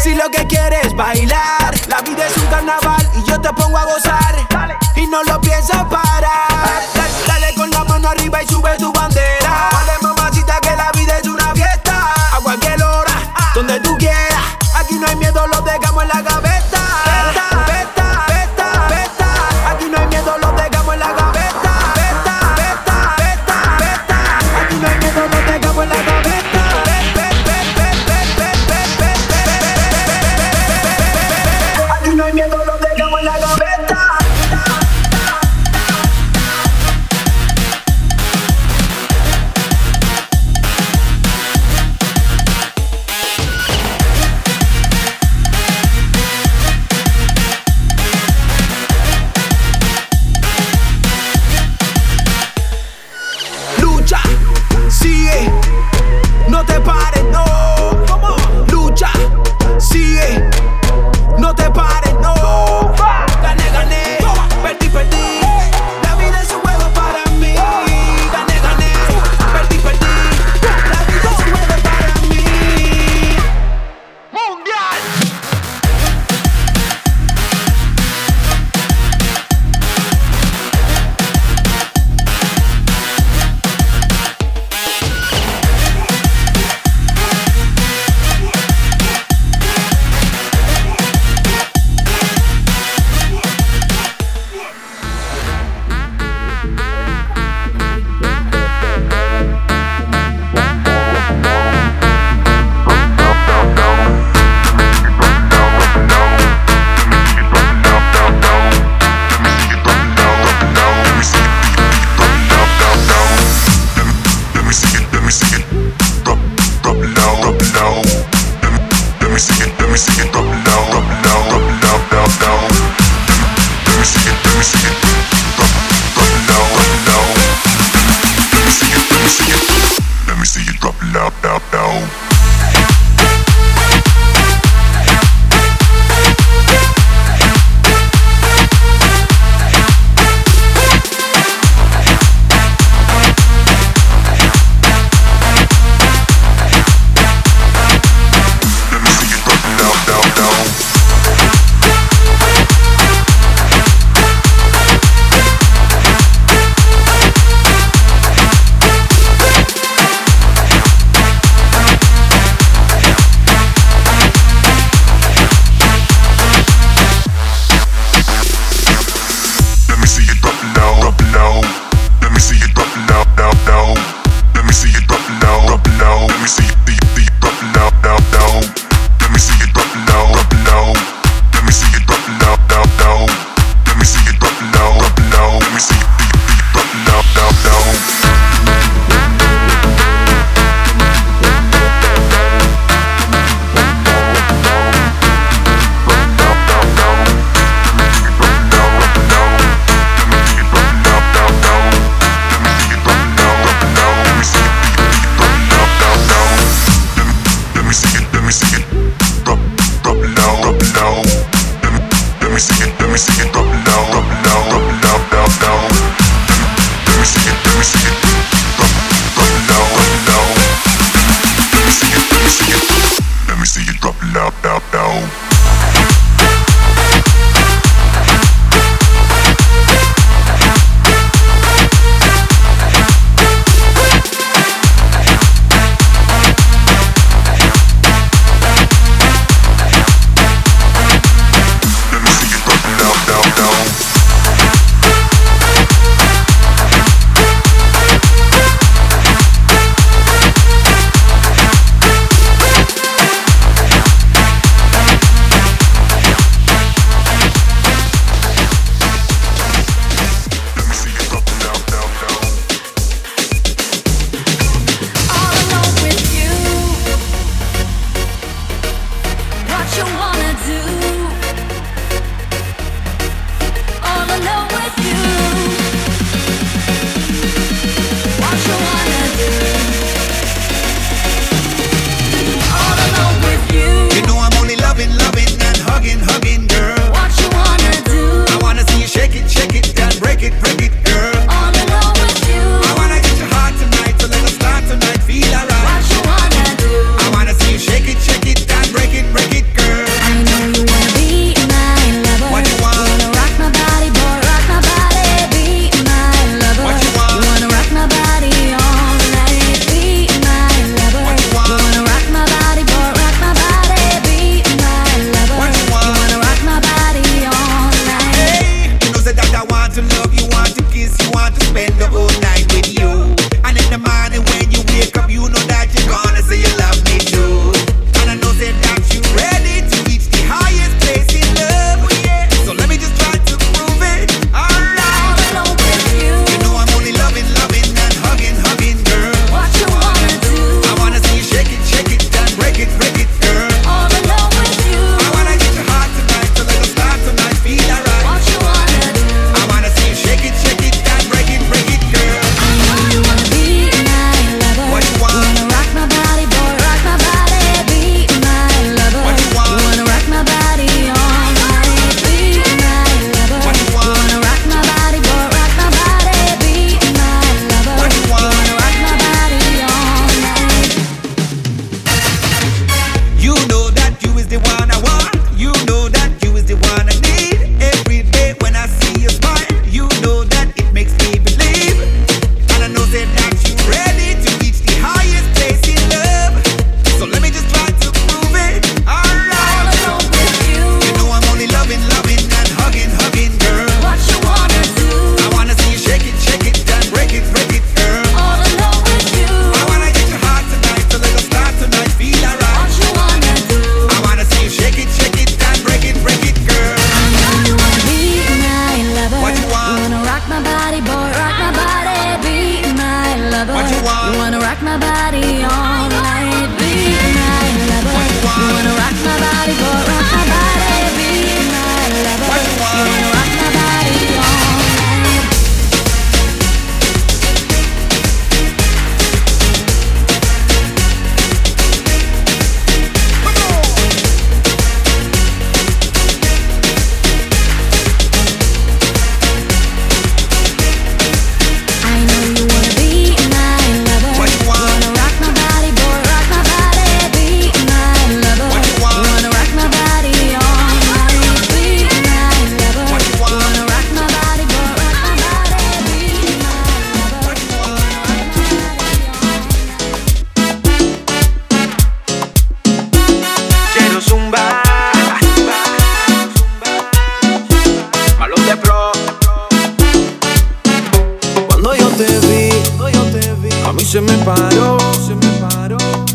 Si lo que quieres bailar, la vida es un carnaval y yo te pongo a gozar. Y no lo piensas parar. Dale, dale con la mano arriba y sube tu bandera. Dale, mamacita, que la vida es una fiesta. A cualquier hora, donde tú quieras. Aquí no hay miedo, lo dejamos en la gaveta. Veta, veta, veta, veta. Aquí no hay miedo, lo dejamos en la gaveta. Veta, veta, veta, veta. Aquí no hay miedo, lo dejamos en la gaveta. Aquí no hay miedo, lo dejamos en la gaveta. Lucha, sigue, no te pares, no. Lucha, sigue, no te pares, no. Gané, gané, perdí, perdí. La vida es un juego para mí. Gané, gané, perdí, perdí. La vida es un juego para mí. Mundial.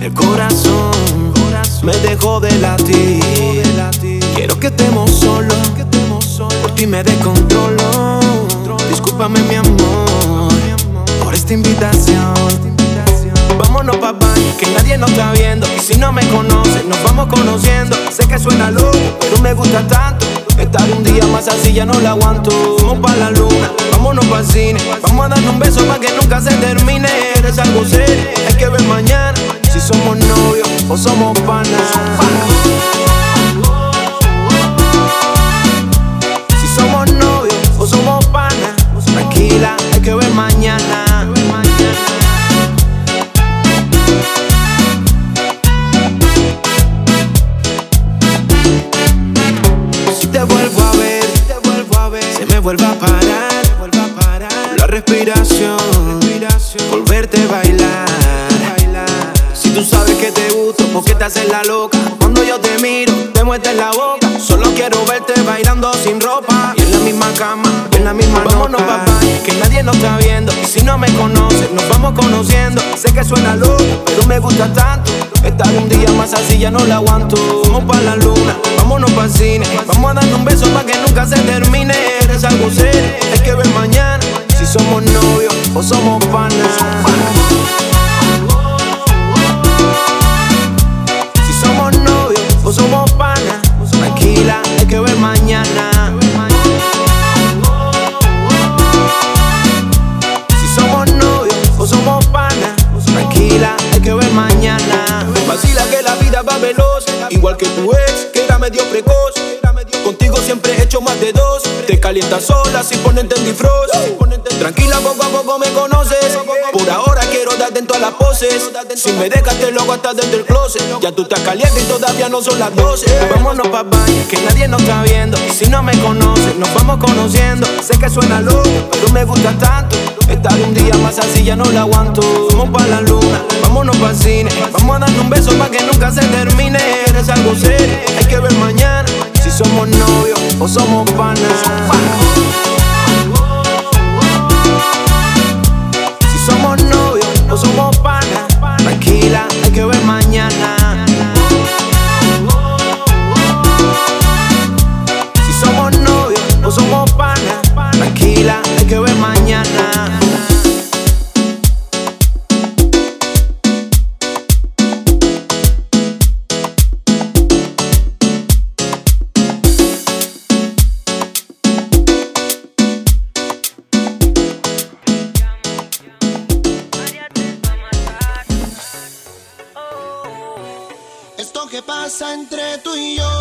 El corazón me dejó de latir. Quiero que estemos solos, por ti me descontrolo. Discúlpame mi amor por esta invitación. Vámonos pa' baño, que nadie nos está viendo. Y si no me conoces, nos vamos conociendo. Sé que suena loco, pero me gusta tanto. Estar un día más así ya no la aguanto. Vamos pa' la luna, vámonos pa' cine. Vamos a darnos un beso pa' que nunca se termine. Eres algo serio, hay que ver mañana si somos novios o somos panas. Si somos novios o somos panas. Tranquila, hay que ver mañana. Vuelva a parar la respiración, volverte a bailar. Si tú sabes que te gusto, ¿por qué te haces la loca? Cuando yo te miro, te muerdes la boca. Solo quiero verte bailando sin ropa. Y en la misma cama, en la misma nota. Vámonos papá, que nadie nos está viendo. Y si no me conoces, nos vamos conociendo. Sé que suena loco, pero me gusta tanto. Estar un día más así ya no la aguanto. Vamos pa' la luna, vámonos pa' cine. Vamos a darle un beso pa' que nunca se termine. Eres algo serio, hay que ver mañana si somos novios o somos panas. Si somos novios o somos panas. Tranquila, hay que ver mañana. Si somos novios o somos panas. Tranquila, hay que ver mañana. Vacila que la vida va veloz, igual que tu ex, que era medio precoz. Contigo siempre he hecho más de dos. Te calientas sola sin ponerte en defrost. Tranquila, poco a poco me conoces. Por ahora quiero darte en todas las poses. Si me dejas te lo hago hasta dentro del closet. Ya tú estás caliente y todavía no son las doce. Vámonos pa' baño, que nadie nos está viendo. Y si no me conoces, nos vamos conociendo. Sé que suena loco, pero me gusta tanto. Estar un día más así ya no la aguanto. Vamos pa' la luna, vámonos pa' cine. Vamos a darle un beso pa' que nunca se termine. Eres algo serio, hay que ver mañana si somos novios o somos panas. Si somos novios o somos panas. Tranquila, hay que ver mañana. Si somos novios o somos panas. Tranquila, hay que ver mañana. ¿Qué pasa entre tú y yo?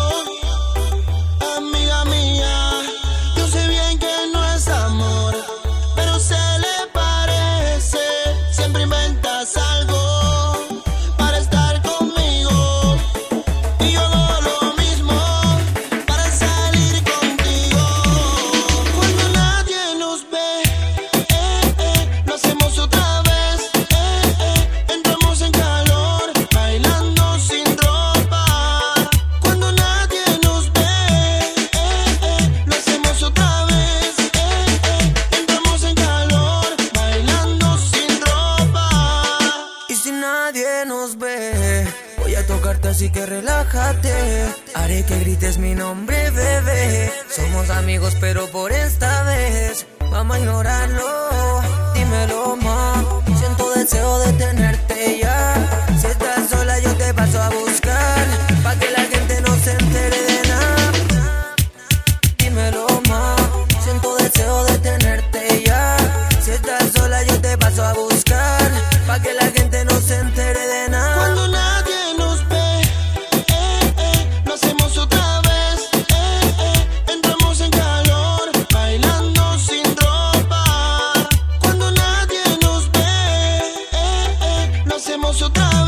Amiga mía, yo sé bien que no es amor, pero se le parece. Siempre inventas algo para estar conmigo, y yo hago lo mismo para salir contigo. Cuando nadie nos ve, eh, eh, lo hacemos otra vez, eh, eh, entramos en calor, bailando sin así que relájate. Haré que grites mi nombre, bebé. Somos amigos, pero por esta vez vamos a ignorarlo. Dímelo, ma. Siento deseo de tenerte ya. Si estás sola, yo te paso a buscar, pa' que la gente no se entere de nada. Dímelo, ma. Siento deseo de tenerte ya. Si estás sola, yo te paso a buscar, pa' que la gente no se entere de nada. Cuando nadie nos ve, otra vez, eh, eh, entramos en calor, bailando sin ropa. Cuando nadie nos ve, eh, eh, lo hacemos otra vez.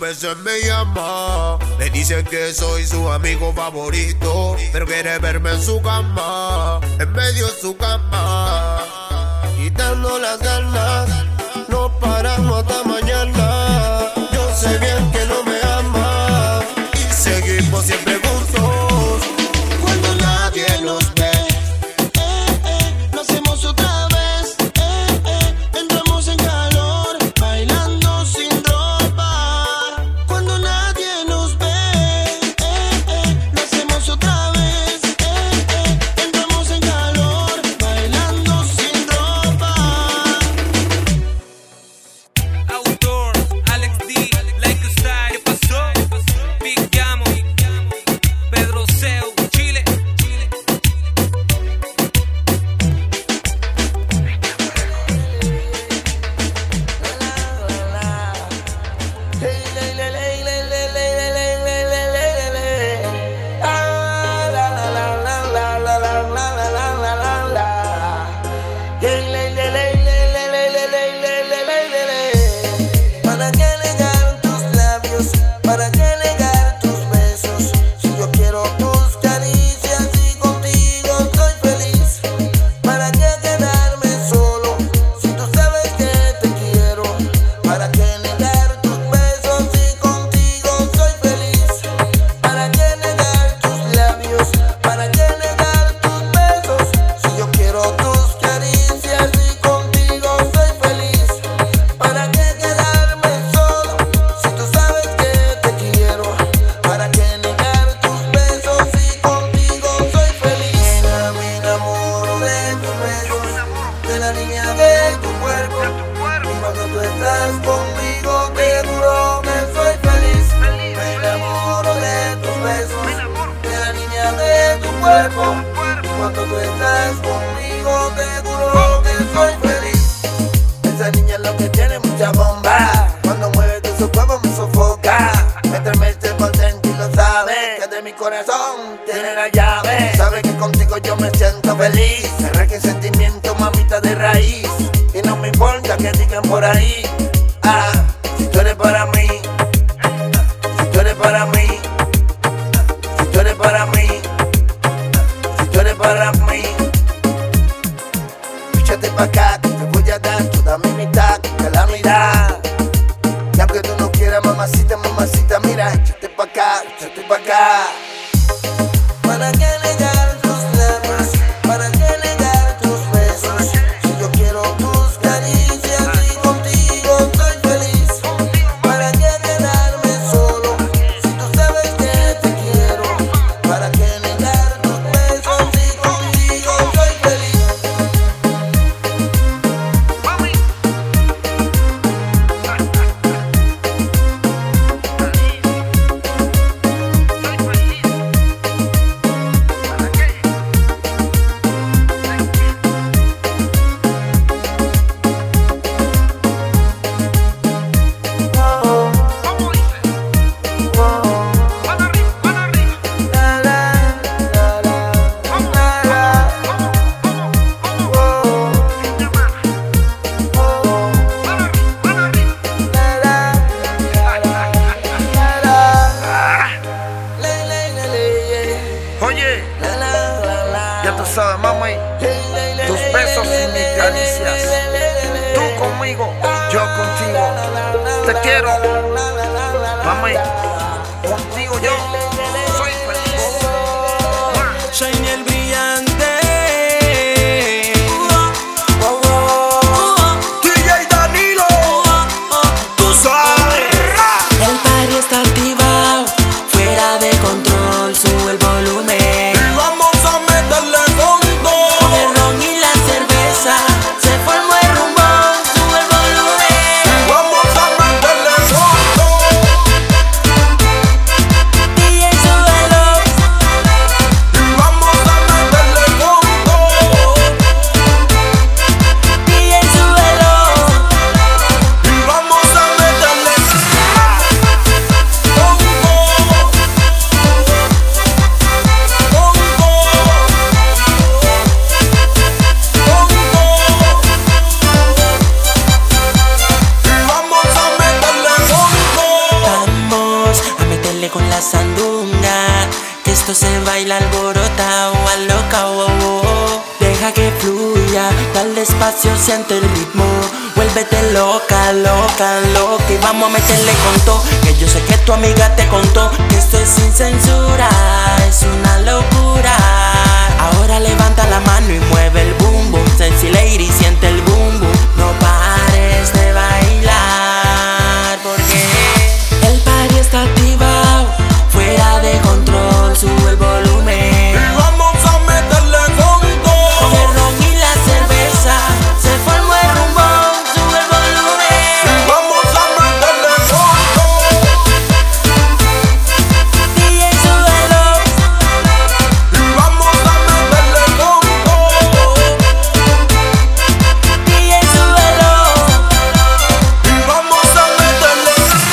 veces me llama. Me dice que soy su amigo favorito, pero quiere verme en su cama, en medio de su cama, quitando las ganas. No paramos hasta mañana. Yo sé bien que no me ama y seguimos siempre juntos. Cuando nadie nos ve, Eh, eh, lo hacemos otra vez. Eh, eh, entramos en calor, bailando sin ropa. Cuando nadie nos ve, eh, eh, lo hacemos otra vez. Eh, eh, entramos en calor, bailando sin ropa. Autor, Alex D, Like a Style, ¿qué pasó? Big Gamo, Pedro Seu, Chile. ¿Para qué negar tus labios? ¿Para qué negar tus besos? Si yo quiero tus caricias y contigo soy feliz. ¿Para qué quedarme solo? Si tú sabes que te quiero. ¿Para qué negar tus besos si contigo soy feliz? ¿Para qué negar tus labios? ¿Para qué negar tus besos? Si yo quiero tus caricias y contigo soy feliz. ¿Para qué quedarme solo si tú sabes que te quiero? ¿Para qué negar tus besos si contigo soy feliz? Nena, me enamoro de tus besos, de la niña de tu cuerpo. Y cuando tú estás conmigo te juro que soy feliz. Me enamoro de tus besos, de la niña de tu cuerpo. Y cuando tú estás conmigo te juro que soy feliz. Esa niña es lo que tiene mucha bomba. Cuando mueve de su cuerpo me sofoca. Me estremece por dentro y lo sabe. Que de mi corazón tiene la llave. Sabe que contigo yo me siento feliz. Me requiere sentimiento, mamita de raíz. Y no me importa que digan por ahí. Ah, si tú eres para mí. Si tú eres para mí. Si tú eres para mí. Si tú eres para mí. Échate pa' acá, que te voy a dar toda mi mitad, que la mirada. Y aunque tú no quieras, mamacita, mamacita, mira, échate pa' acá, échate pa' acá. ¿Para qué negar tus labios? ¿Para qué negar tus besos? Si yo quiero tus caricias y contigo soy feliz. ¿Para qué quedarme solo si tú sabes que te quiero? ¿Para qué negar tus besos si contigo soy feliz? Oye, ya tú sabes, mami, tus besos y mis caricias. Tú conmigo, yo contigo. Te quiero, mami. Contigo yo soy feliz. Shiny el brillante. D J Danilo, tú sabes. El party está activado, fuera de control, sube el volumen. Y vamos a meterle fondo. Con el ron y la cerveza, se formó el rumbo, sube el volumen. Y vamos a meterle fondo. D J despacio siente el ritmo. Vuélvete loca, loca, loca y vamos a meterle con todo. Que yo sé que tu amiga te contó que esto es sin censura, es una locura. Ahora levanta la mano y mueve el boom boom. Sexy lady, siente el boom boom. No pares de bailar porque el party está activado, fuera de control, sube el volumen. Y vamos a meterle con todo. Con el ron y la cerveza se formó el rumbón, sube el volumen. Y vamos a meterle con todo. D J súbelo. Y vamos a meterle con todo. D J súbelo. Y vamos a meterle con todo.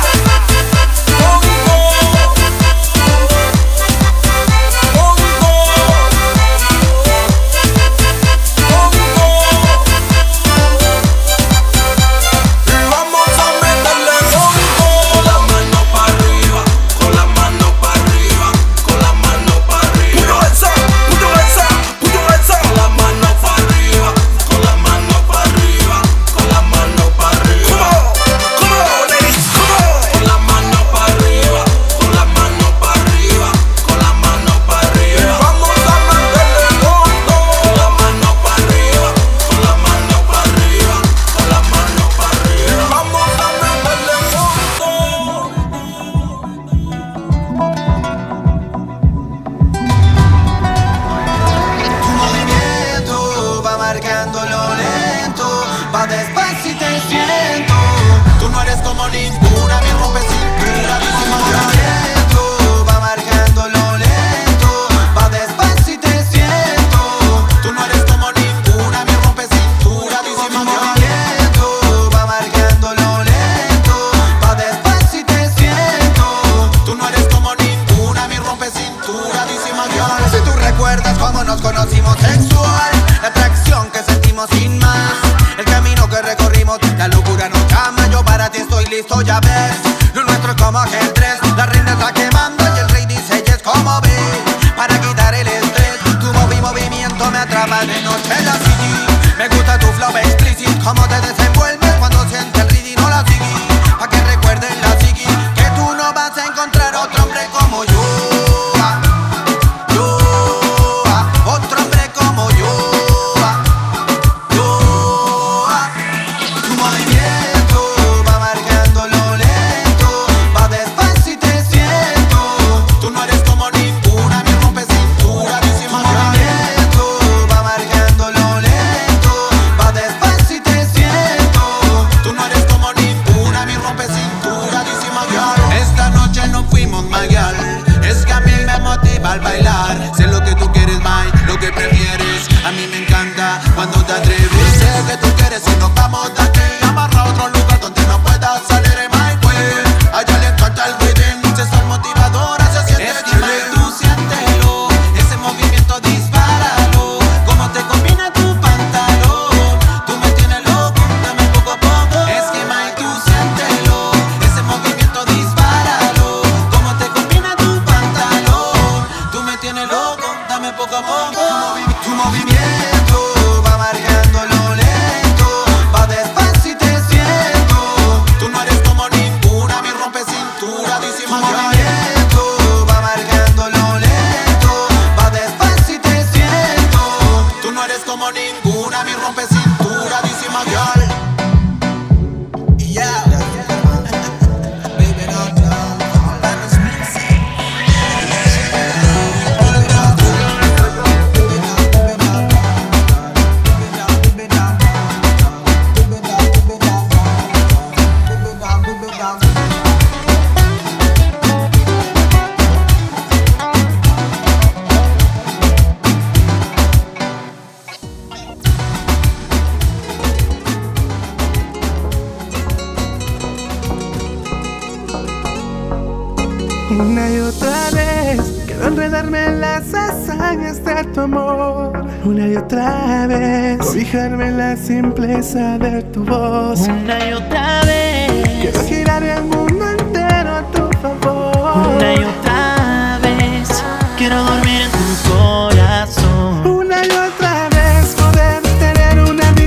Una y otra vez quiero enredarme en las hazañas de tu amor. Una y otra vez cobijarme en la simpleza de tu voz. Una y otra vez quiero girar el mundo entero a tu favor. Una y otra vez quiero dormir en tu corazón. Una y otra vez poder tener una vida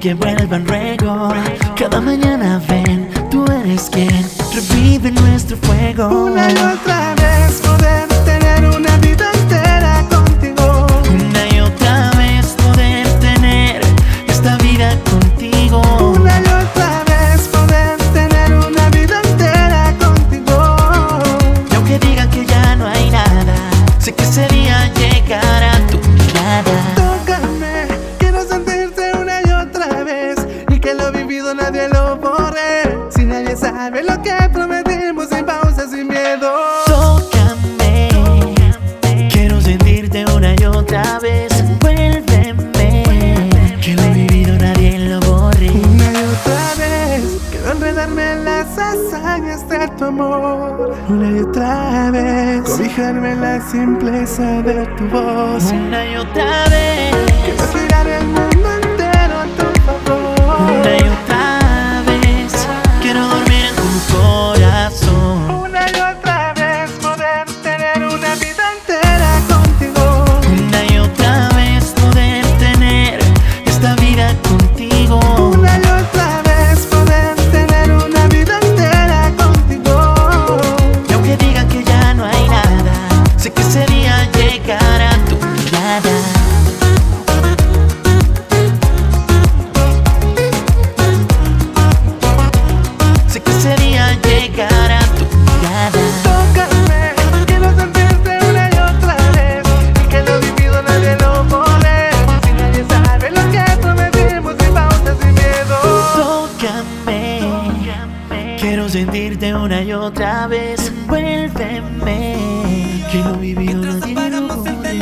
que vuelvan luego. Cada mañana ven, tú eres quien revive nuestro fuego. Una y otra vez poder tener una vida entera contigo. Una y otra vez poder tener esta vida contigo. Una y otra vez poder tener una vida entera contigo. Y aunque digan que ya no hay nada, sé que sería llegar a tu mirada. Tócame, quiero sentirte una y otra vez, y que lo vivido nadie lo borre. Si nadie sabe lo que prometimos, sin pausa, sin miedo. Tócame, quiero sentirte una y otra vez. Vuélveme, que lo vivido nadie lo borre. Una y otra vez quiero enredarme en las hazañas de tu amor. Una y otra vez cobijarme en la simpleza de tu voz. Una y otra vez quiero girar el mundo entero a tu favor. Una y otra vez quiero dormir en tu corazón. Una y otra vez poder tener una vida entera contigo. Una y otra vez poder tener esta vida contigo. Una y otra vez poder tener una vida entera contigo. Y aunque digan que ya no hay nada, sé que sería llegar a tu mirada. Sé que sería llegar a tu mirada. Tócame, quiero sentirte una y otra vez, y que lo vivido nadie lo borre. Si nadie sabe lo que prometimos, sin pausa, sin miedo. Tócame, quiero sentirte una y otra vez. Vuélveme, que lo vivido nadie lo borre.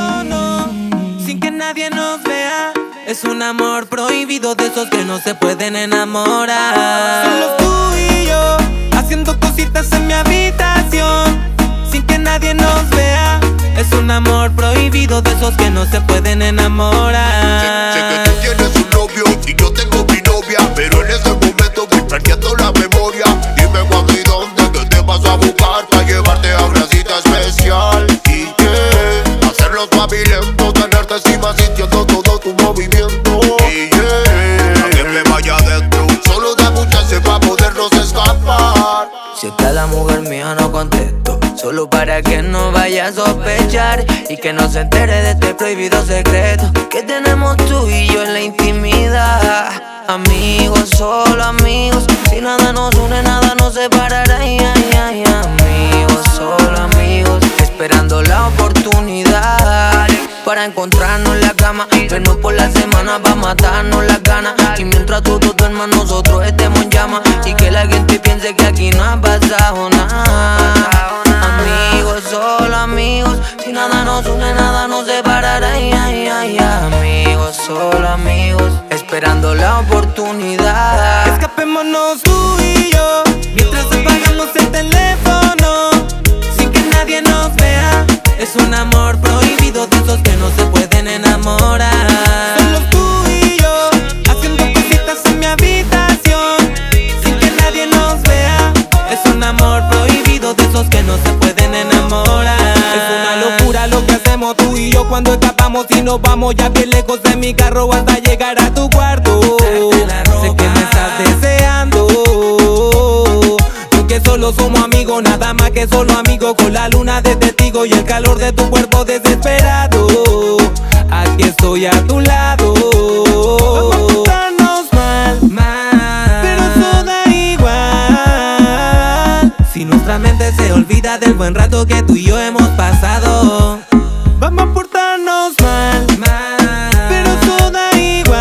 Sin que nadie nos vea. Es un amor prohibido de esos que no se pueden enamorar. Solo tú y yo, haciendo cositas en mi habitación. Sin que nadie nos vea. Es un amor prohibido de esos que no se pueden enamorar. Sé, sé que tú tienes un novio y yo tengo mi novia, pero en ese momento voy perdiendo la memoria. Dime Juanji, ¿dónde que te vas a buscar para llevarte a una cita especial? Y que hacerlo suavilento, tenerte encima sintiendo todo tu movimiento. Y yeah, a que me vaya adentro, solo dame un chance para podernos escapar. Si está la mujer mía no contesto, solo para que no vaya a sospechar y que no se entere de este prohibido secreto que tenemos tú y yo en la intimidad. Amigos, solo amigos, si nada nos une, nada nos separará. Ay, ay, ay, amigos, solo amigos, esperando la oportunidad para encontrarnos en la cama, vernos por la semana pa' matarnos las ganas. Y mientras todos duerman nosotros estemos en llama, y que la gente piense que aquí no ha pasado nada. Amigos, solo amigos, si nada nos une, nada nos separará. Ay, ay, ay, amigos, solo amigos, esperando la oportunidad. Escapémonos tú y yo, mientras apagamos el teléfono, sin que nadie nos vea. Es un amor prohibido de esos que no se pueden enamorar. Solo tú y yo, haciendo cositas en mi habitación, sin que nadie nos vea. Es un amor prohibido de esos que no se pueden enamorar. Es una locura lo que hacemos tú y yo cuando escapamos y nos vamos ya bien lejos de mi carro hasta llegar a tu cuarto. Sé que me estás deseando, porque solo somos amigos, nada más que solo amigos, con la luna de testigo y el calor de tu cuerpo desesperado. Aquí estoy a tu lado. Vamos a portarnos mal, mal, pero eso da igual. Si nuestra mente se olvida del buen rato que tú y yo hemos pasado. Vamos a portarnos mal, mal, pero eso da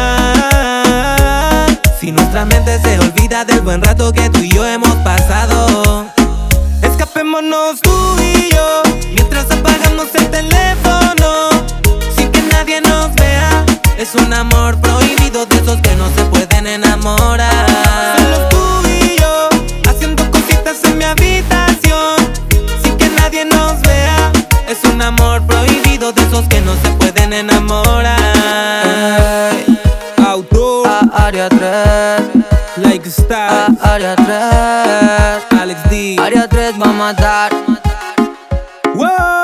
igual. Si nuestra mente se olvida del buen rato que tú y yo hemos pasado. Escapémonos tú y yo, mientras apagamos el teléfono, sin que nadie nos vea. Es un amor prohibido de esos que no se pueden enamorar. Solo tú y yo, haciendo cositas en mi habitación, sin que nadie nos vea. Es un amor prohibido de esos que no se pueden enamorar. Hey. Autor a área tres, Like Stars, a área tres, Alex D, área tres va a matar. Wow.